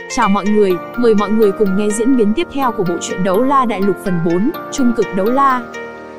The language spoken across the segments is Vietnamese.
Chào mọi người, mời mọi người cùng nghe diễn biến tiếp theo của bộ truyện Đấu La Đại Lục phần 4, Trung cực đấu la.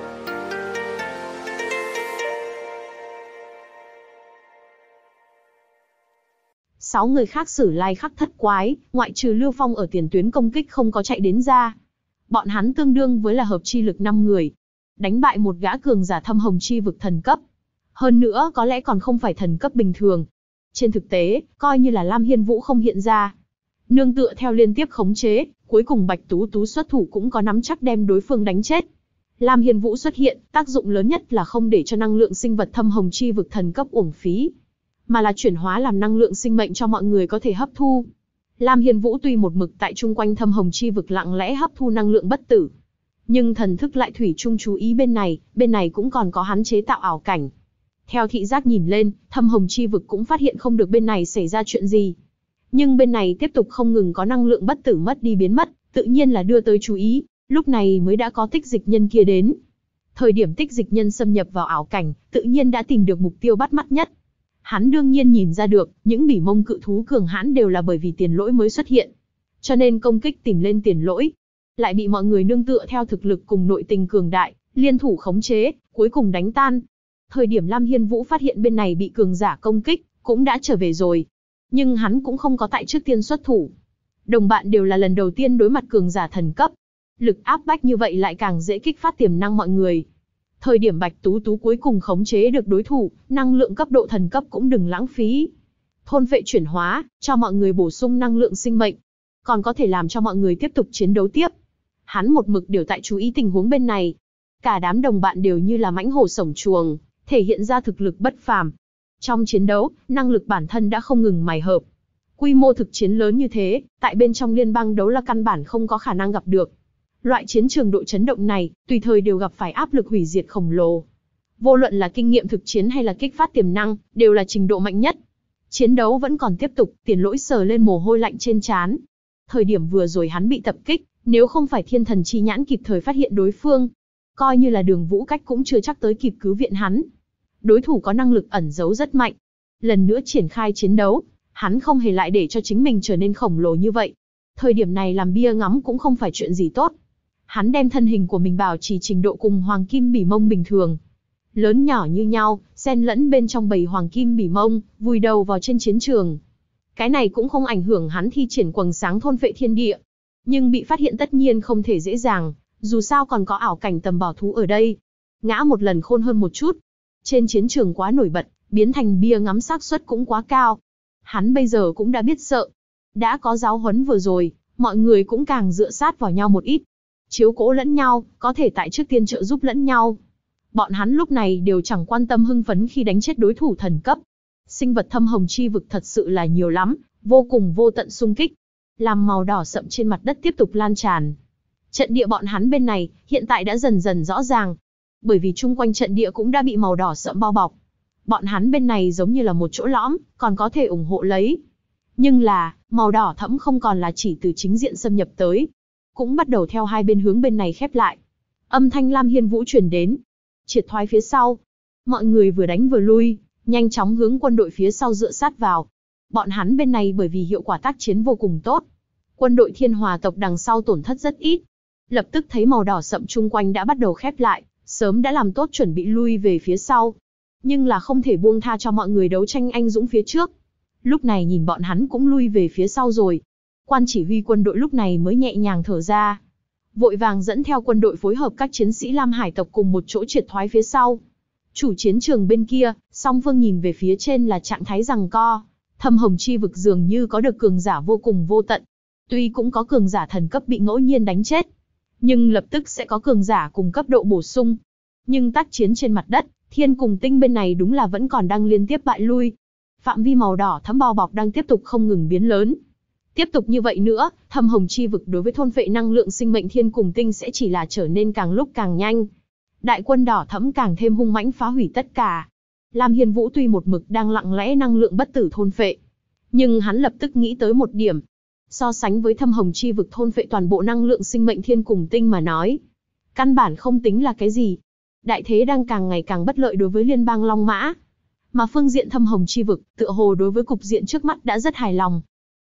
Sáu người khác Sử Lai Khắc Thất Quái, ngoại trừ Lưu Phong ở tiền tuyến công kích không có chạy đến ra. Bọn hắn tương đương với là hợp chi lực 5 người. Đánh bại một gã cường giả thâm hồng chi vực thần cấp. Hơn nữa có lẽ còn không phải thần cấp bình thường. Trên thực tế, coi như là Lam Hiên Vũ không hiện ra. Nương tựa theo liên tiếp khống chế, cuối cùng Bạch Tú Tú xuất thủ cũng có nắm chắc đem đối phương đánh chết. Lam Hiên Vũ xuất hiện, tác dụng lớn nhất là không để cho năng lượng sinh vật thâm hồng chi vực thần cấp uổng phí, mà là chuyển hóa làm năng lượng sinh mệnh cho mọi người có thể hấp thu. Lam Hiên Vũ tuy một mực tại chung quanh thâm hồng chi vực lặng lẽ hấp thu năng lượng bất tử, nhưng thần thức lại thủy chung chú ý bên này cũng còn có hắn chế tạo ảo cảnh. Theo thị giác nhìn lên, thâm hồng chi vực cũng phát hiện không được bên này xảy ra chuyện gì. Nhưng bên này tiếp tục không ngừng có năng lượng bất tử mất đi biến mất, tự nhiên là đưa tới chú ý, lúc này mới đã có tích dịch nhân kia đến. Thời điểm tích dịch nhân xâm nhập vào ảo cảnh, tự nhiên đã tìm được mục tiêu bắt mắt nhất. Hắn đương nhiên nhìn ra được, những bỉ mông cự thú cường hãn đều là bởi vì Tiền Lỗi mới xuất hiện. Cho nên công kích tìm lên Tiền Lỗi. Lại bị mọi người nương tựa theo thực lực cùng nội tình cường đại, liên thủ khống chế, cuối cùng đánh tan. Thời điểm Lam Hiên Vũ phát hiện bên này bị cường giả công kích, cũng đã trở về rồi. Nhưng hắn cũng không có tại trước tiên xuất thủ. Đồng bạn đều là lần đầu tiên đối mặt cường giả thần cấp. Lực áp bách như vậy lại càng dễ kích phát tiềm năng mọi người. Thời điểm Bạch Tú Tú cuối cùng khống chế được đối thủ, năng lượng cấp độ thần cấp cũng đừng lãng phí. Thôn phệ chuyển hóa, cho mọi người bổ sung năng lượng sinh mệnh. Còn có thể làm cho mọi người tiếp tục chiến đấu tiếp. Hắn một mực đều tại chú ý tình huống bên này. Cả đám đồng bạn đều như là mãnh hổ sổng chuồng, thể hiện ra thực lực bất phàm. Trong chiến đấu, năng lực bản thân đã không ngừng mài hợp. Quy mô thực chiến lớn như thế, tại bên trong liên bang đấu la căn bản không có khả năng gặp được. Loại chiến trường độ chấn động này, tùy thời đều gặp phải áp lực hủy diệt khổng lồ. Vô luận là kinh nghiệm thực chiến hay là kích phát tiềm năng, đều là trình độ mạnh nhất. Chiến đấu vẫn còn tiếp tục, Tiền Lỗi sờ lên mồ hôi lạnh trên trán. Thời điểm vừa rồi hắn bị tập kích, nếu không phải thiên thần chi nhãn kịp thời phát hiện đối phương, coi như là Đường Vũ Cách cũng chưa chắc tới kịp cứu viện hắn. Đối thủ có năng lực ẩn giấu rất mạnh. Lần nữa triển khai chiến đấu, hắn không hề lại để cho chính mình trở nên khổng lồ như vậy. Thời điểm này làm bia ngắm cũng không phải chuyện gì tốt. Hắn đem thân hình của mình bảo trì trình độ cùng hoàng kim bỉ mông bình thường. Lớn nhỏ như nhau, xen lẫn bên trong bầy hoàng kim bỉ mông, vùi đầu vào trên chiến trường. Cái này cũng không ảnh hưởng hắn thi triển quầng sáng thôn phệ thiên địa. Nhưng bị phát hiện tất nhiên không thể dễ dàng, dù sao còn có ảo cảnh tầm bảo thú ở đây. Ngã một lần khôn hơn một chút. Trên chiến trường quá nổi bật, biến thành bia ngắm xác suất cũng quá cao. Hắn bây giờ cũng đã biết sợ. Đã có giáo huấn vừa rồi, mọi người cũng càng dựa sát vào nhau một ít. Chiếu cố lẫn nhau, có thể tại trước tiên trợ giúp lẫn nhau. Bọn hắn lúc này đều chẳng quan tâm hưng phấn khi đánh chết đối thủ thần cấp. Sinh vật thâm hồng chi vực thật sự là nhiều lắm, vô cùng vô tận xung kích. Làm màu đỏ sậm trên mặt đất tiếp tục lan tràn. Trận địa bọn hắn bên này, hiện tại đã dần dần rõ ràng. Bởi vì chung quanh trận địa cũng đã bị màu đỏ sậm bao bọc. Bọn hắn bên này giống như là một chỗ lõm, còn có thể ủng hộ lấy. Nhưng là, màu đỏ thẫm không còn là chỉ từ chính diện xâm nhập tới. Cũng bắt đầu theo hai bên hướng bên này khép lại. Âm thanh Lam Hiên Vũ truyền đến. Triệt thoái phía sau. Mọi người vừa đánh vừa lui, nhanh chóng hướng quân đội phía sau dựa sát vào. Bọn hắn bên này bởi vì hiệu quả tác chiến vô cùng tốt. Quân đội Thiên Hòa tộc đằng sau tổn thất rất ít. Lập tức thấy màu đỏ sậm chung quanh đã bắt đầu khép lại. Sớm đã làm tốt chuẩn bị lui về phía sau. Nhưng là không thể buông tha cho mọi người đấu tranh anh dũng phía trước. Lúc này nhìn bọn hắn cũng lui về phía sau rồi. Quan chỉ huy quân đội lúc này mới nhẹ nhàng thở ra. Vội vàng dẫn theo quân đội phối hợp các chiến sĩ Lam Hải tộc cùng một chỗ triệt thoái phía sau. Chủ chiến trường bên kia, song phương nhìn về phía trên là trạng thái giằng co. Thâm hồng chi vực dường như có được cường giả vô cùng vô tận. Tuy cũng có cường giả thần cấp bị ngẫu nhiên đánh chết, nhưng lập tức sẽ có cường giả cùng cấp độ bổ sung. Nhưng tác chiến trên mặt đất, Thiên cùng Tinh bên này đúng là vẫn còn đang liên tiếp bại lui. Phạm vi màu đỏ thẫm bao bọc đang tiếp tục không ngừng biến lớn. Tiếp tục như vậy nữa, thâm hồng chi vực đối với thôn phệ năng lượng sinh mệnh Thiên cùng Tinh sẽ chỉ là trở nên càng lúc càng nhanh. Đại quân đỏ thẫm càng thêm hung mãnh phá hủy tất cả. Lam Hiên Vũ tuy một mực đang lặng lẽ năng lượng bất tử thôn phệ, nhưng hắn lập tức nghĩ tới một điểm. So sánh với thâm hồng chi vực thôn phệ toàn bộ năng lượng sinh mệnh Thiên cùng Tinh mà nói, căn bản không tính là cái gì. Đại thế đang càng ngày càng bất lợi đối với liên bang Long Mã. Mà phương diện thâm hồng chi vực, tựa hồ đối với cục diện trước mắt đã rất hài lòng.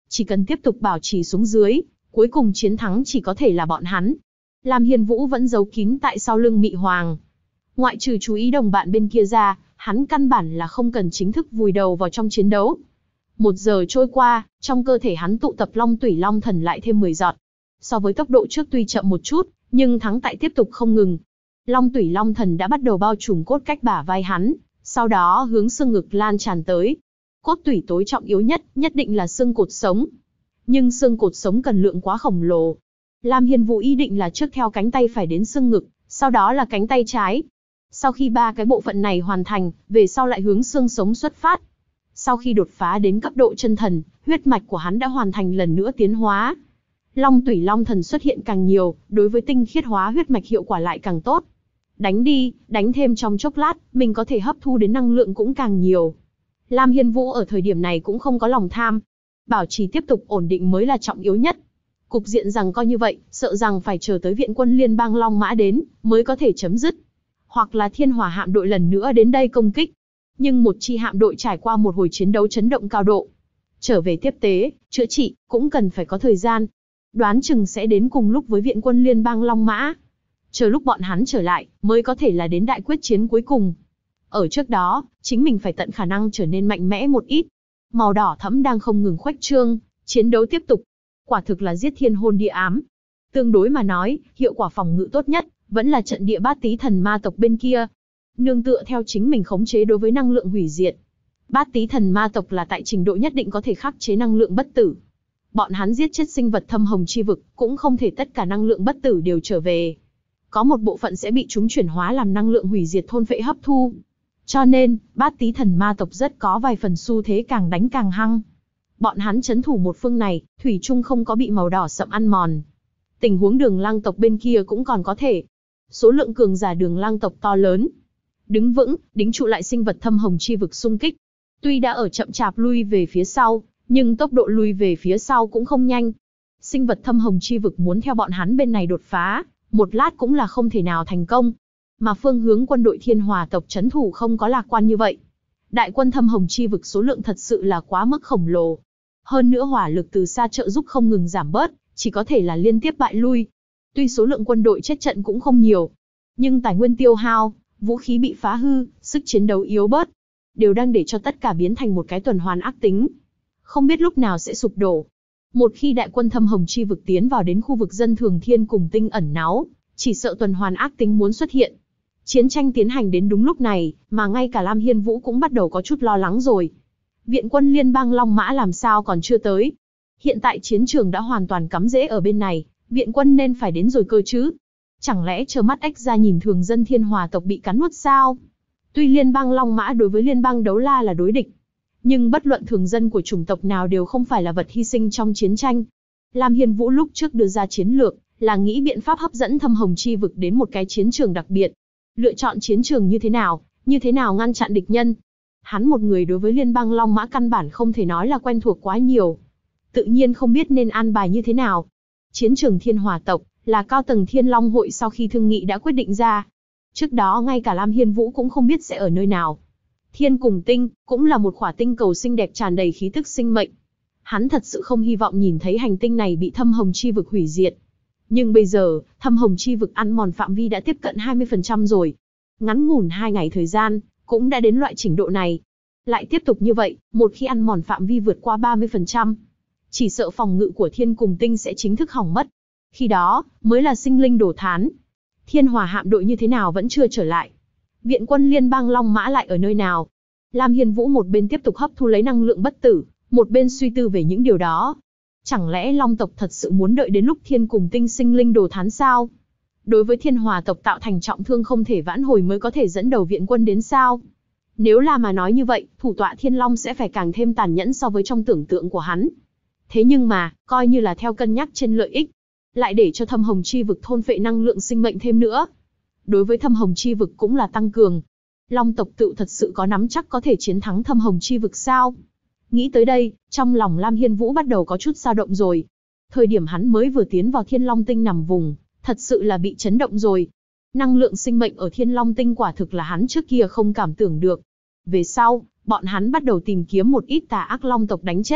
Chỉ cần tiếp tục bảo trì xuống dưới, cuối cùng chiến thắng chỉ có thể là bọn hắn. Lam Hiên Vũ vẫn giấu kín tại sau lưng Mị Hoàng. Ngoại trừ chú ý đồng bạn bên kia ra, hắn căn bản là không cần chính thức vùi đầu vào trong chiến đấu. 1 giờ trôi qua, trong cơ thể hắn tụ tập Long Tủy Long Thần lại thêm 10 giọt. So với tốc độ trước tuy chậm một chút, nhưng thắng tại tiếp tục không ngừng. Long Tủy Long Thần đã bắt đầu bao trùm cốt cách bả vai hắn, sau đó hướng xương ngực lan tràn tới. Cốt tủy tối trọng yếu nhất, nhất định là xương cột sống. Nhưng xương cột sống cần lượng quá khổng lồ. Lam Hiên Vũ ý định là trước theo cánh tay phải đến xương ngực, sau đó là cánh tay trái. Sau khi 3 cái bộ phận này hoàn thành, về sau lại hướng xương sống xuất phát. Sau khi đột phá đến cấp độ chân thần, huyết mạch của hắn đã hoàn thành lần nữa tiến hóa. Long Tủy Long Thần xuất hiện càng nhiều, đối với tinh khiết hóa huyết mạch hiệu quả lại càng tốt. Đánh đi, đánh thêm trong chốc lát, mình có thể hấp thu đến năng lượng cũng càng nhiều. Lam Hiên Vũ ở thời điểm này cũng không có lòng tham. Bảo trì tiếp tục ổn định mới là trọng yếu nhất. Cục diện rằng coi như vậy, sợ rằng phải chờ tới viện quân liên bang Long Mã đến, mới có thể chấm dứt. Hoặc là Thiên Hỏa hạm đội lần nữa đến đây công kích. Nhưng một chi hạm đội trải qua một hồi chiến đấu chấn động cao độ. Trở về tiếp tế, chữa trị, cũng cần phải có thời gian. Đoán chừng sẽ đến cùng lúc với viện quân liên bang Long Mã. Chờ lúc bọn hắn trở lại, mới có thể là đến đại quyết chiến cuối cùng. Ở trước đó, chính mình phải tận khả năng trở nên mạnh mẽ một ít. Màu đỏ thẫm đang không ngừng khuếch trương, chiến đấu tiếp tục. Quả thực là giết thiên hôn địa ám. Tương đối mà nói, hiệu quả phòng ngự tốt nhất, vẫn là trận địa Bát Tý Thần Ma tộc bên kia. Nương tựa theo chính mình khống chế đối với năng lượng hủy diệt. Bát Tý Thần Ma tộc là tại trình độ nhất định có thể khắc chế năng lượng bất tử. Bọn hắn giết chết sinh vật thâm hồng chi vực, cũng không thể tất cả năng lượng bất tử đều trở về. Có một bộ phận sẽ bị chúng chuyển hóa làm năng lượng hủy diệt thôn phệ hấp thu. Cho nên, Bát Tý Thần Ma tộc rất có vài phần xu thế càng đánh càng hăng. Bọn hắn trấn thủ một phương này, thủy chung không có bị màu đỏ sậm ăn mòn. Tình huống Đường Lang tộc bên kia cũng còn có thể. Số lượng cường giả Đường Lang tộc to lớn. Đứng vững, đính trụ lại sinh vật thâm hồng chi vực xung kích. Tuy đã ở chậm chạp lui về phía sau, nhưng tốc độ lui về phía sau cũng không nhanh. Sinh vật thâm hồng chi vực muốn theo bọn hắn bên này đột phá, một lát cũng là không thể nào thành công. Mà phương hướng quân đội Thiên Hỏa tộc trấn thủ không có lạc quan như vậy. Đại quân thâm hồng chi vực số lượng thật sự là quá mức khổng lồ. Hơn nữa hỏa lực từ xa trợ giúp không ngừng giảm bớt, chỉ có thể là liên tiếp bại lui. Tuy số lượng quân đội chết trận cũng không nhiều, nhưng tài nguyên tiêu hao, vũ khí bị phá hư, sức chiến đấu yếu bớt, đều đang để cho tất cả biến thành một cái tuần hoàn ác tính. Không biết lúc nào sẽ sụp đổ. Một khi đại quân thâm hồng chi vực tiến vào đến khu vực dân thường thiên cùng tinh ẩn náu, chỉ sợ tuần hoàn ác tính muốn xuất hiện. Chiến tranh tiến hành đến đúng lúc này, mà ngay cả Lam Hiên Vũ cũng bắt đầu có chút lo lắng rồi. Viện quân liên bang Long Mã làm sao còn chưa tới? Hiện tại chiến trường đã hoàn toàn cắm rễ ở bên này, viện quân nên phải đến rồi cơ chứ? Chẳng lẽ trơ mắt ếch ra nhìn thường dân Thiên Hỏa tộc bị cắn nuốt sao? Tuy liên bang Long Mã đối với liên bang Đấu La là đối địch, nhưng bất luận thường dân của chủng tộc nào đều không phải là vật hy sinh trong chiến tranh. Lam Hiên Vũ lúc trước đưa ra chiến lược, là nghĩ biện pháp hấp dẫn thâm hồng chi vực đến một cái chiến trường đặc biệt. Lựa chọn chiến trường như thế nào ngăn chặn địch nhân. Hắn một người đối với liên bang Long Mã căn bản không thể nói là quen thuộc quá nhiều. Tự nhiên không biết nên an bài như thế nào. Chiến trường Thiên Hỏa tộc, là cao tầng Thiên Long hội sau khi thương nghị đã quyết định ra. Trước đó ngay cả Lam Hiên Vũ cũng không biết sẽ ở nơi nào. Thiên cùng tinh, cũng là một khỏa tinh cầu xinh đẹp tràn đầy khí tức sinh mệnh. Hắn thật sự không hy vọng nhìn thấy hành tinh này bị thâm hồng chi vực hủy diệt. Nhưng bây giờ, thâm hồng chi vực ăn mòn phạm vi đã tiếp cận 20% rồi. Ngắn ngủn 2 ngày thời gian, cũng đã đến loại trình độ này. Lại tiếp tục như vậy, một khi ăn mòn phạm vi vượt qua 30%, chỉ sợ phòng ngự của thiên cùng tinh sẽ chính thức hỏng mất. Khi đó, mới là sinh linh đổ thán. Thiên Hỏa hạm đội như thế nào vẫn chưa trở lại. Viện quân liên bang Long Mã lại ở nơi nào? Lam Hiên Vũ một bên tiếp tục hấp thu lấy năng lượng bất tử, một bên suy tư về những điều đó. Chẳng lẽ Long tộc thật sự muốn đợi đến lúc thiên cùng tinh sinh linh đồ thán sao? Đối với Thiên Hỏa tộc tạo thành trọng thương không thể vãn hồi mới có thể dẫn đầu viện quân đến sao? Nếu là mà nói như vậy, thủ tọa Thiên Long sẽ phải càng thêm tàn nhẫn so với trong tưởng tượng của hắn. Thế nhưng mà, coi như là theo cân nhắc trên lợi ích, lại để cho thâm hồng chi vực thôn phệ năng lượng sinh mệnh thêm nữa. Đối với thâm hồng chi vực cũng là tăng cường. Long tộc tự thật sự có nắm chắc có thể chiến thắng thâm hồng chi vực sao? Nghĩ tới đây, trong lòng Lam Hiên Vũ bắt đầu có chút dao động rồi. Thời điểm hắn mới vừa tiến vào Thiên Long Tinh nằm vùng, thật sự là bị chấn động rồi. Năng lượng sinh mệnh ở Thiên Long Tinh quả thực là hắn trước kia không cảm tưởng được. Về sau, bọn hắn bắt đầu tìm kiếm một ít tà ác long tộc đánh chết.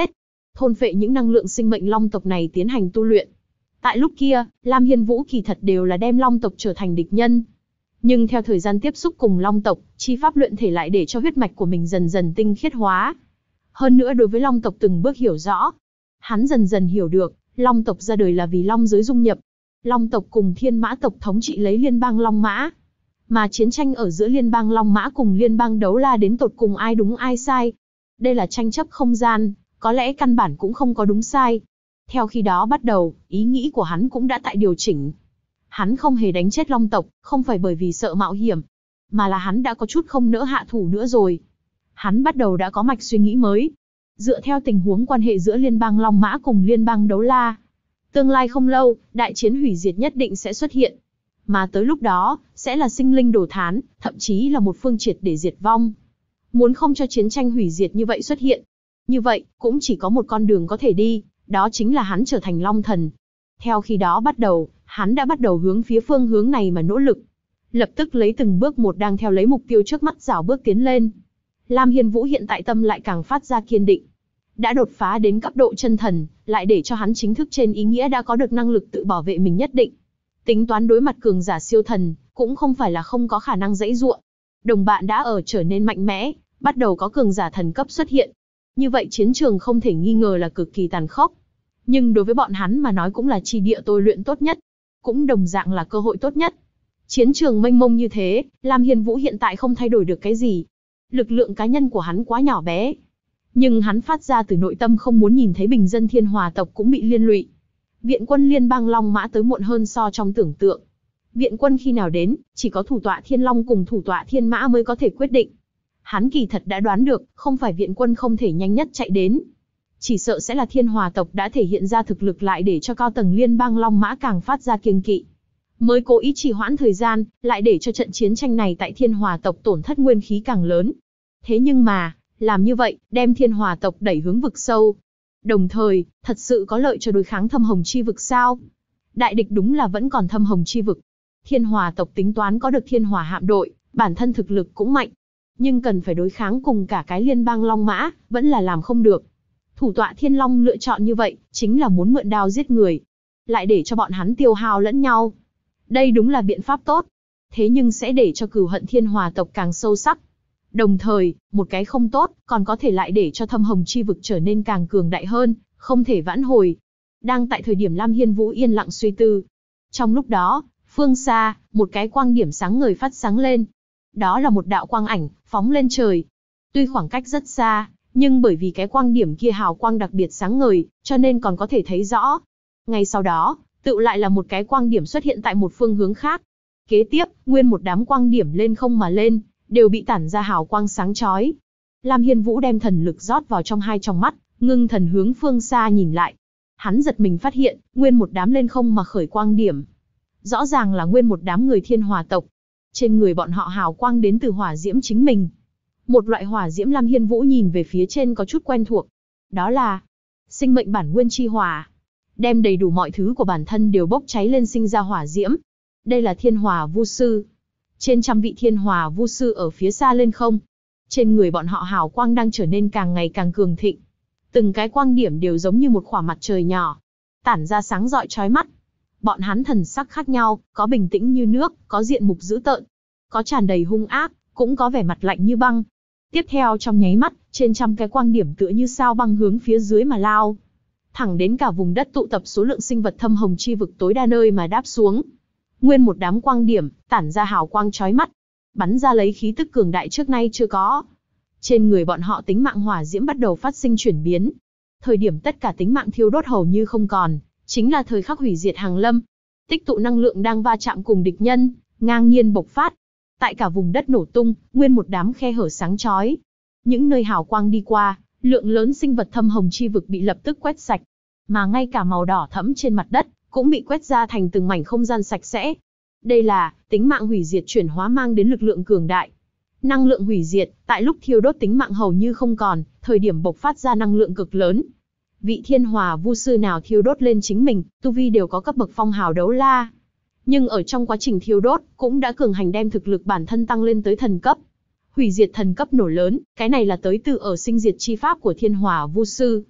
thôn phệ những năng lượng sinh mệnh long tộc này tiến hành tu luyện. Tại lúc kia, Lam Hiên Vũ kỳ thật đều là đem long tộc trở thành địch nhân. Nhưng theo thời gian tiếp xúc cùng long tộc, chi pháp luyện thể lại để cho huyết mạch của mình dần dần tinh khiết hóa. Hơn nữa đối với long tộc từng bước hiểu rõ. Hắn dần dần hiểu được, long tộc ra đời là vì long giới dung nhập. Long tộc cùng thiên mã tộc thống trị lấy liên bang Long Mã. Mà chiến tranh ở giữa liên bang Long Mã cùng liên bang Đấu La đến tột cùng ai đúng ai sai. Đây là tranh chấp không gian, có lẽ căn bản cũng không có đúng sai. Theo khi đó bắt đầu, ý nghĩ của hắn cũng đã tại điều chỉnh. Hắn không hề đánh chết long tộc, không phải bởi vì sợ mạo hiểm, mà là hắn đã có chút không nỡ hạ thủ nữa rồi. Hắn bắt đầu đã có mạch suy nghĩ mới. Dựa theo tình huống quan hệ giữa liên bang Long Mã cùng liên bang Đấu La, tương lai không lâu, đại chiến hủy diệt nhất định sẽ xuất hiện. Mà tới lúc đó, sẽ là sinh linh đổ thán, thậm chí là một phương triệt để diệt vong. Muốn không cho chiến tranh hủy diệt như vậy xuất hiện. Như vậy, cũng chỉ có một con đường có thể đi, đó chính là hắn trở thành Long Thần. Theo khi đó bắt đầu, hắn đã bắt đầu hướng phía phương hướng này mà nỗ lực. Lập tức lấy từng bước một đang theo lấy mục tiêu trước mắt rảo bước tiến lên. Lam Hiên Vũ hiện tại tâm lại càng phát ra kiên định. Đã đột phá đến cấp độ chân thần, lại để cho hắn chính thức trên ý nghĩa đã có được năng lực tự bảo vệ mình nhất định. Tính toán đối mặt cường giả siêu thần, cũng không phải là không có khả năng giãy giụa. Đồng bạn đã ở trở nên mạnh mẽ, bắt đầu có cường giả thần cấp xuất hiện. Như vậy chiến trường không thể nghi ngờ là cực kỳ tàn khốc. Nhưng đối với bọn hắn mà nói cũng là chi địa tôi luyện tốt nhất. Cũng đồng dạng là cơ hội tốt nhất. Chiến trường mênh mông như thế, Lam Hiên Vũ hiện tại không thay đổi được cái gì. Lực lượng cá nhân của hắn quá nhỏ bé. Nhưng hắn phát ra từ nội tâm không muốn nhìn thấy bình dân Thiên Hòa tộc cũng bị liên lụy. Viện quân liên bang Long Mã tới muộn hơn so trong tưởng tượng. Viện quân khi nào đến, chỉ có thủ tọa Thiên Long cùng thủ tọa Thiên Mã mới có thể quyết định. Hắn kỳ thật đã đoán được, không phải viện quân không thể nhanh nhất chạy đến. Chỉ sợ sẽ là Thiên Hòa tộc đã thể hiện ra thực lực lại để cho cao tầng liên bang Long Mã càng phát ra kiêng kỵ. Mới cố ý trì hoãn thời gian, lại để cho trận chiến tranh này tại Thiên Hòa tộc tổn thất nguyên khí càng lớn. Thế nhưng mà, làm như vậy, đem Thiên Hòa tộc đẩy hướng vực sâu. Đồng thời, thật sự có lợi cho đối kháng Thâm Hồng chi vực sao? Đại địch đúng là vẫn còn Thâm Hồng chi vực. Thiên Hòa tộc tính toán có được Thiên Hòa hạm đội, bản thân thực lực cũng mạnh. Nhưng cần phải đối kháng cùng cả cái liên bang Long Mã, vẫn là làm không được. Thủ tọa Thiên Long lựa chọn như vậy, chính là muốn mượn đao giết người. Lại để cho bọn hắn tiêu hao lẫn nhau. Đây đúng là biện pháp tốt. Thế nhưng sẽ để cho cừu hận Thiên Hòa tộc càng sâu sắc. Đồng thời, một cái không tốt, còn có thể lại để cho Thâm Hồng chi vực trở nên càng cường đại hơn, không thể vãn hồi. Đang tại thời điểm Lam Hiên Vũ yên lặng suy tư. Trong lúc đó, phương xa, một cái quang điểm sáng ngời phát sáng lên. Đó là một đạo quang ảnh, phóng lên trời. Tuy khoảng cách rất xa, nhưng bởi vì cái quang điểm kia hào quang đặc biệt sáng ngời, cho nên còn có thể thấy rõ. Ngay sau đó, tựu lại là một cái quang điểm xuất hiện tại một phương hướng khác. Kế tiếp, nguyên một đám quang điểm lên không mà lên, đều bị tản ra hào quang sáng chói. Lam Hiên Vũ đem thần lực rót vào trong hai tròng mắt, ngưng thần hướng phương xa nhìn lại. Hắn giật mình phát hiện, nguyên một đám lên không mà khởi quang điểm. Rõ ràng là nguyên một đám người Thiên Hòa tộc. Trên người bọn họ hào quang đến từ hỏa diễm chính mình. Một loại hỏa diễm Lam Hiên Vũ nhìn về phía trên có chút quen thuộc. Đó là sinh mệnh bản nguyên chi hỏa. Đem đầy đủ mọi thứ của bản thân đều bốc cháy lên sinh ra hỏa diễm. Đây là Thiên Hòa Vu Sư. Trên trăm vị Thiên Hòa Vu Sư ở phía xa lên không. Trên người bọn họ hào quang đang trở nên càng ngày càng cường thịnh. Từng cái quang điểm đều giống như một khỏa mặt trời nhỏ. Tản ra sáng rọi chói mắt. Bọn hắn thần sắc khác nhau, có bình tĩnh như nước, có diện mục dữ tợn, có tràn đầy hung ác, cũng có vẻ mặt lạnh như băng. Tiếp theo trong nháy mắt, trên trăm cái quang điểm tựa như sao băng hướng phía dưới mà lao. Thẳng đến cả vùng đất tụ tập số lượng sinh vật Thâm Hồng chi vực tối đa nơi mà đáp xuống. Nguyên một đám quang điểm, tản ra hào quang chói mắt, bắn ra lấy khí tức cường đại trước nay chưa có. Trên người bọn họ tính mạng hỏa diễm bắt đầu phát sinh chuyển biến. Thời điểm tất cả tính mạng thiêu đốt hầu như không còn, chính là thời khắc hủy diệt hàng lâm. Tích tụ năng lượng đang va chạm cùng địch nhân, ngang nhiên bộc phát. Tại cả vùng đất nổ tung, nguyên một đám khe hở sáng chói. Những nơi hào quang đi qua, lượng lớn sinh vật Thâm Hồng chi vực bị lập tức quét sạch. Mà ngay cả màu đỏ thẫm trên mặt đất, cũng bị quét ra thành từng mảnh không gian sạch sẽ. Đây là tính mạng hủy diệt chuyển hóa mang đến lực lượng cường đại. Năng lượng hủy diệt, tại lúc thiêu đốt tính mạng hầu như không còn, thời điểm bộc phát ra năng lượng cực lớn. Vị Thiên Hòa Vu Sư nào thiêu đốt lên chính mình, tu vi đều có cấp bậc phong hào đấu la. Nhưng ở trong quá trình thiêu đốt, cũng đã cường hành đem thực lực bản thân tăng lên tới thần cấp. Hủy diệt thần cấp nổ lớn, cái này là tới từ ở sinh diệt chi pháp của Thiên Hòa Vu Sư.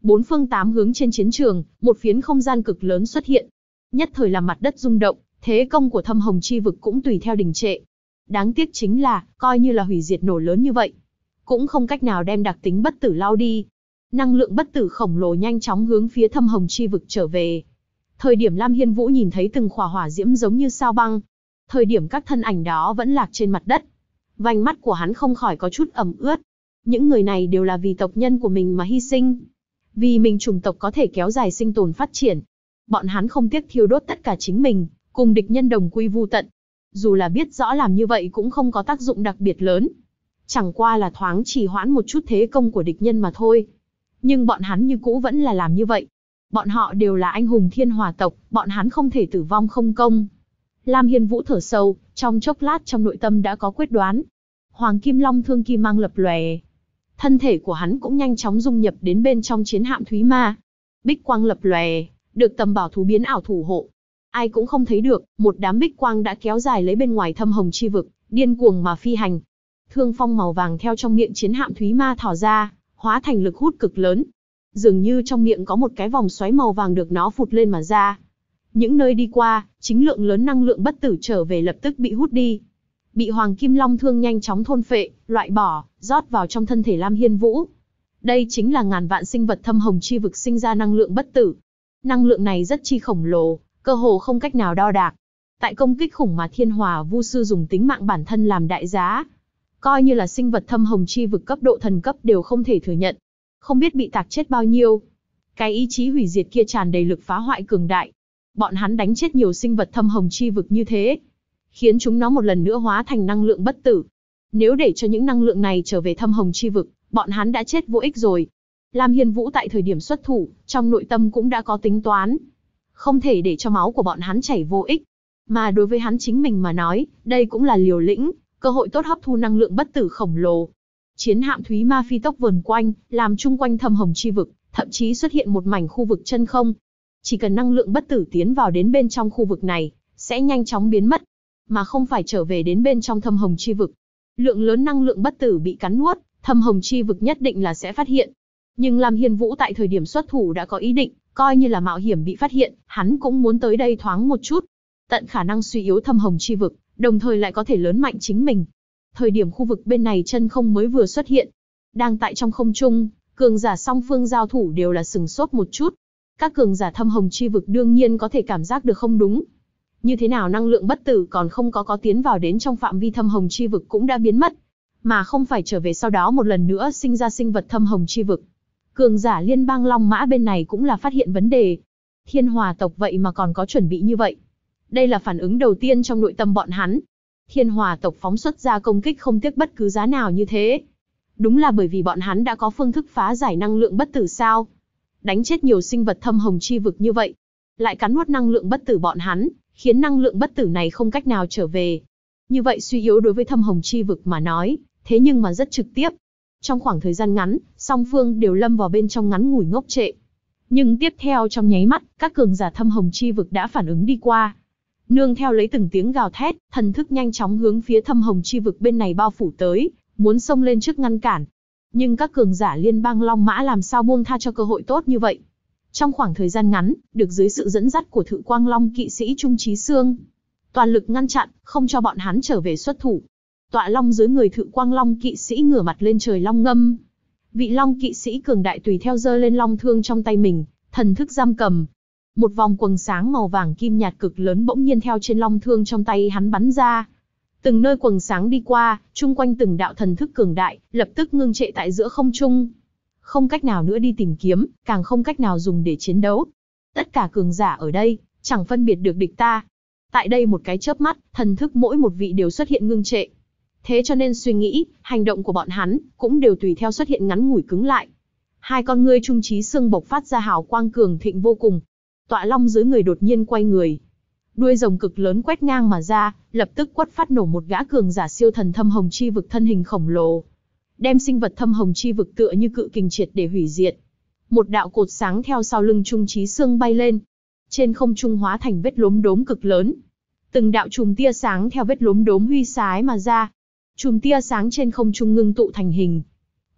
Bốn phương tám hướng trên chiến trường, một phiến không gian cực lớn xuất hiện. Nhất thời làm mặt đất rung động, thế công của Thâm Hồng Chi Vực cũng tùy theo đình trệ. Đáng tiếc chính là, coi như là hủy diệt nổ lớn như vậy, cũng không cách nào đem đặc tính bất tử lao đi. Năng lượng bất tử khổng lồ nhanh chóng hướng phía Thâm Hồng Chi Vực trở về. Thời điểm Lam Hiên Vũ nhìn thấy từng khỏa hỏa diễm giống như sao băng, thời điểm các thân ảnh đó vẫn lạc trên mặt đất, vành mắt của hắn không khỏi có chút ẩm ướt. Những người này đều là vì tộc nhân của mình mà hy sinh, vì mình chủng tộc có thể kéo dài sinh tồn phát triển. Bọn hắn không tiếc thiêu đốt tất cả chính mình, cùng địch nhân đồng quy vu tận. Dù là biết rõ làm như vậy cũng không có tác dụng đặc biệt lớn, chẳng qua là thoáng trì hoãn một chút thế công của địch nhân mà thôi. Nhưng bọn hắn như cũ vẫn là làm như vậy. Bọn họ đều là anh hùng Thiên Hỏa tộc, bọn hắn không thể tử vong không công. Lam Hiên Vũ thở sâu, trong chốc lát trong nội tâm đã có quyết đoán. Hoàng Kim Long thương kim mang lập lòe, thân thể của hắn cũng nhanh chóng dung nhập đến bên trong chiến hạm Thúy Ma. Bích quang lập lòe, được tầm bảo thú biến ảo thủ hộ. Ai cũng không thấy được, một đám bích quang đã kéo dài lấy bên ngoài Thâm Hồng Chi Vực, điên cuồng mà phi hành. Thương phong màu vàng theo trong miệng chiến hạm Thúy Ma thỏ ra, hóa thành lực hút cực lớn. Dường như trong miệng có một cái vòng xoáy màu vàng được nó phụt lên mà ra. Những nơi đi qua, chính lượng lớn năng lượng bất tử trở về lập tức bị hút đi. Bị Hoàng Kim Long thương nhanh chóng thôn phệ, loại bỏ, rót vào trong thân thể Lam Hiên Vũ. Đây chính là ngàn vạn sinh vật Thâm Hồng Chi Vực sinh ra năng lượng bất tử. Năng lượng này rất chi khổng lồ, cơ hồ không cách nào đo đạc. Tại công kích khủng mà Thiên Hỏa Vu sư dùng tính mạng bản thân làm đại giá, coi như là sinh vật Thâm Hồng Chi Vực cấp độ thần cấp đều không thể thừa nhận. Không biết bị tạc chết bao nhiêu. Cái ý chí hủy diệt kia tràn đầy lực phá hoại cường đại. Bọn hắn đánh chết nhiều sinh vật Thâm Hồng Chi Vực như thế, khiến chúng nó một lần nữa hóa thành năng lượng bất tử. Nếu để cho những năng lượng này trở về Thâm Hồng Chi Vực, bọn hắn đã chết vô ích rồi. Lam Hiên Vũ tại thời điểm xuất thủ, trong nội tâm cũng đã có tính toán. Không thể để cho máu của bọn hắn chảy vô ích. Mà đối với hắn chính mình mà nói, đây cũng là liều lĩnh, cơ hội tốt hấp thu năng lượng bất tử khổng lồ. Chiến hạm Thúy Ma phi tốc vờn quanh, làm chung quanh Thâm Hồng Chi Vực, thậm chí xuất hiện một mảnh khu vực chân không. Chỉ cần năng lượng bất tử tiến vào đến bên trong khu vực này, sẽ nhanh chóng biến mất, mà không phải trở về đến bên trong Thâm Hồng Chi Vực. Lượng lớn năng lượng bất tử bị cắn nuốt, Thâm Hồng Chi Vực nhất định là sẽ phát hiện. Nhưng Lam Hiên Vũ tại thời điểm xuất thủ đã có ý định, coi như là mạo hiểm bị phát hiện, hắn cũng muốn tới đây thoáng một chút. Tận khả năng suy yếu Thâm Hồng Chi Vực, đồng thời lại có thể lớn mạnh chính mình. Thời điểm khu vực bên này chân không mới vừa xuất hiện, đang tại trong không trung, cường giả song phương giao thủ đều là sừng sốt một chút. Các cường giả Thâm Hồng Chi Vực đương nhiên có thể cảm giác được không đúng. Như thế nào năng lượng bất tử còn không có tiến vào đến trong phạm vi Thâm Hồng Chi Vực cũng đã biến mất, mà không phải trở về sau đó một lần nữa sinh ra sinh vật Thâm Hồng Chi Vực. Cường giả Liên bang Long Mã bên này cũng là phát hiện vấn đề. Thiên Hỏa tộc vậy mà còn có chuẩn bị như vậy. Đây là phản ứng đầu tiên trong nội tâm bọn hắn. Thiên Hỏa tộc phóng xuất ra công kích không tiếc bất cứ giá nào như thế. Đúng là bởi vì bọn hắn đã có phương thức phá giải năng lượng bất tử sao? Đánh chết nhiều sinh vật Thâm Hồng Chi Vực như vậy, lại cắn nuốt năng lượng bất tử bọn hắn, khiến năng lượng bất tử này không cách nào trở về. Như vậy suy yếu đối với Thâm Hồng Chi Vực mà nói, thế nhưng mà rất trực tiếp. Trong khoảng thời gian ngắn, song phương đều lâm vào bên trong ngắn ngủi ngốc trệ. Nhưng tiếp theo trong nháy mắt, các cường giả Thâm Hồng Chi Vực đã phản ứng đi qua. Nương theo lấy từng tiếng gào thét, thần thức nhanh chóng hướng phía Thâm Hồng Chi Vực bên này bao phủ tới, muốn xông lên trước ngăn cản. Nhưng các cường giả Liên bang Long Mã làm sao buông tha cho cơ hội tốt như vậy. Trong khoảng thời gian ngắn, được dưới sự dẫn dắt của Thự Quang Long kỵ sĩ Trung Chí Xương, toàn lực ngăn chặn, không cho bọn hắn trở về xuất thủ. Tọa long dưới người Thự Quang Long kỵ sĩ ngửa mặt lên trời long ngâm. Vị long kỵ sĩ cường đại tùy theo giơ lên long thương trong tay mình, thần thức giam cầm. Một vòng quầng sáng màu vàng kim nhạt cực lớn bỗng nhiên theo trên long thương trong tay hắn bắn ra. Từng nơi quầng sáng đi qua, chung quanh từng đạo thần thức cường đại, lập tức ngưng trệ tại giữa không trung. Không cách nào nữa đi tìm kiếm, càng không cách nào dùng để chiến đấu. Tất cả cường giả ở đây, chẳng phân biệt được địch ta. Tại đây một cái chớp mắt, thần thức mỗi một vị đều xuất hiện ngưng trệ. Thế cho nên suy nghĩ, hành động của bọn hắn, cũng đều tùy theo xuất hiện ngắn ngủi cứng lại. Hai con ngươi Trung Chí Xương bộc phát ra hào quang cường thịnh vô cùng. Tọa long dưới người đột nhiên quay người. Đuôi rồng cực lớn quét ngang mà ra, lập tức quất phát nổ một gã cường giả siêu thần Thâm Hồng Chi Vực thân hình khổng lồ. Đem sinh vật Thâm Hồng Chi Vực tựa như cự kình triệt để hủy diệt. Một đạo cột sáng theo sau lưng Trung Chí Xương bay lên. Trên không trung hóa thành vết lốm đốm cực lớn. Từng đạo chùm tia sáng theo vết lốm đốm huy sái mà ra. Chùm tia sáng trên không trung ngưng tụ thành hình.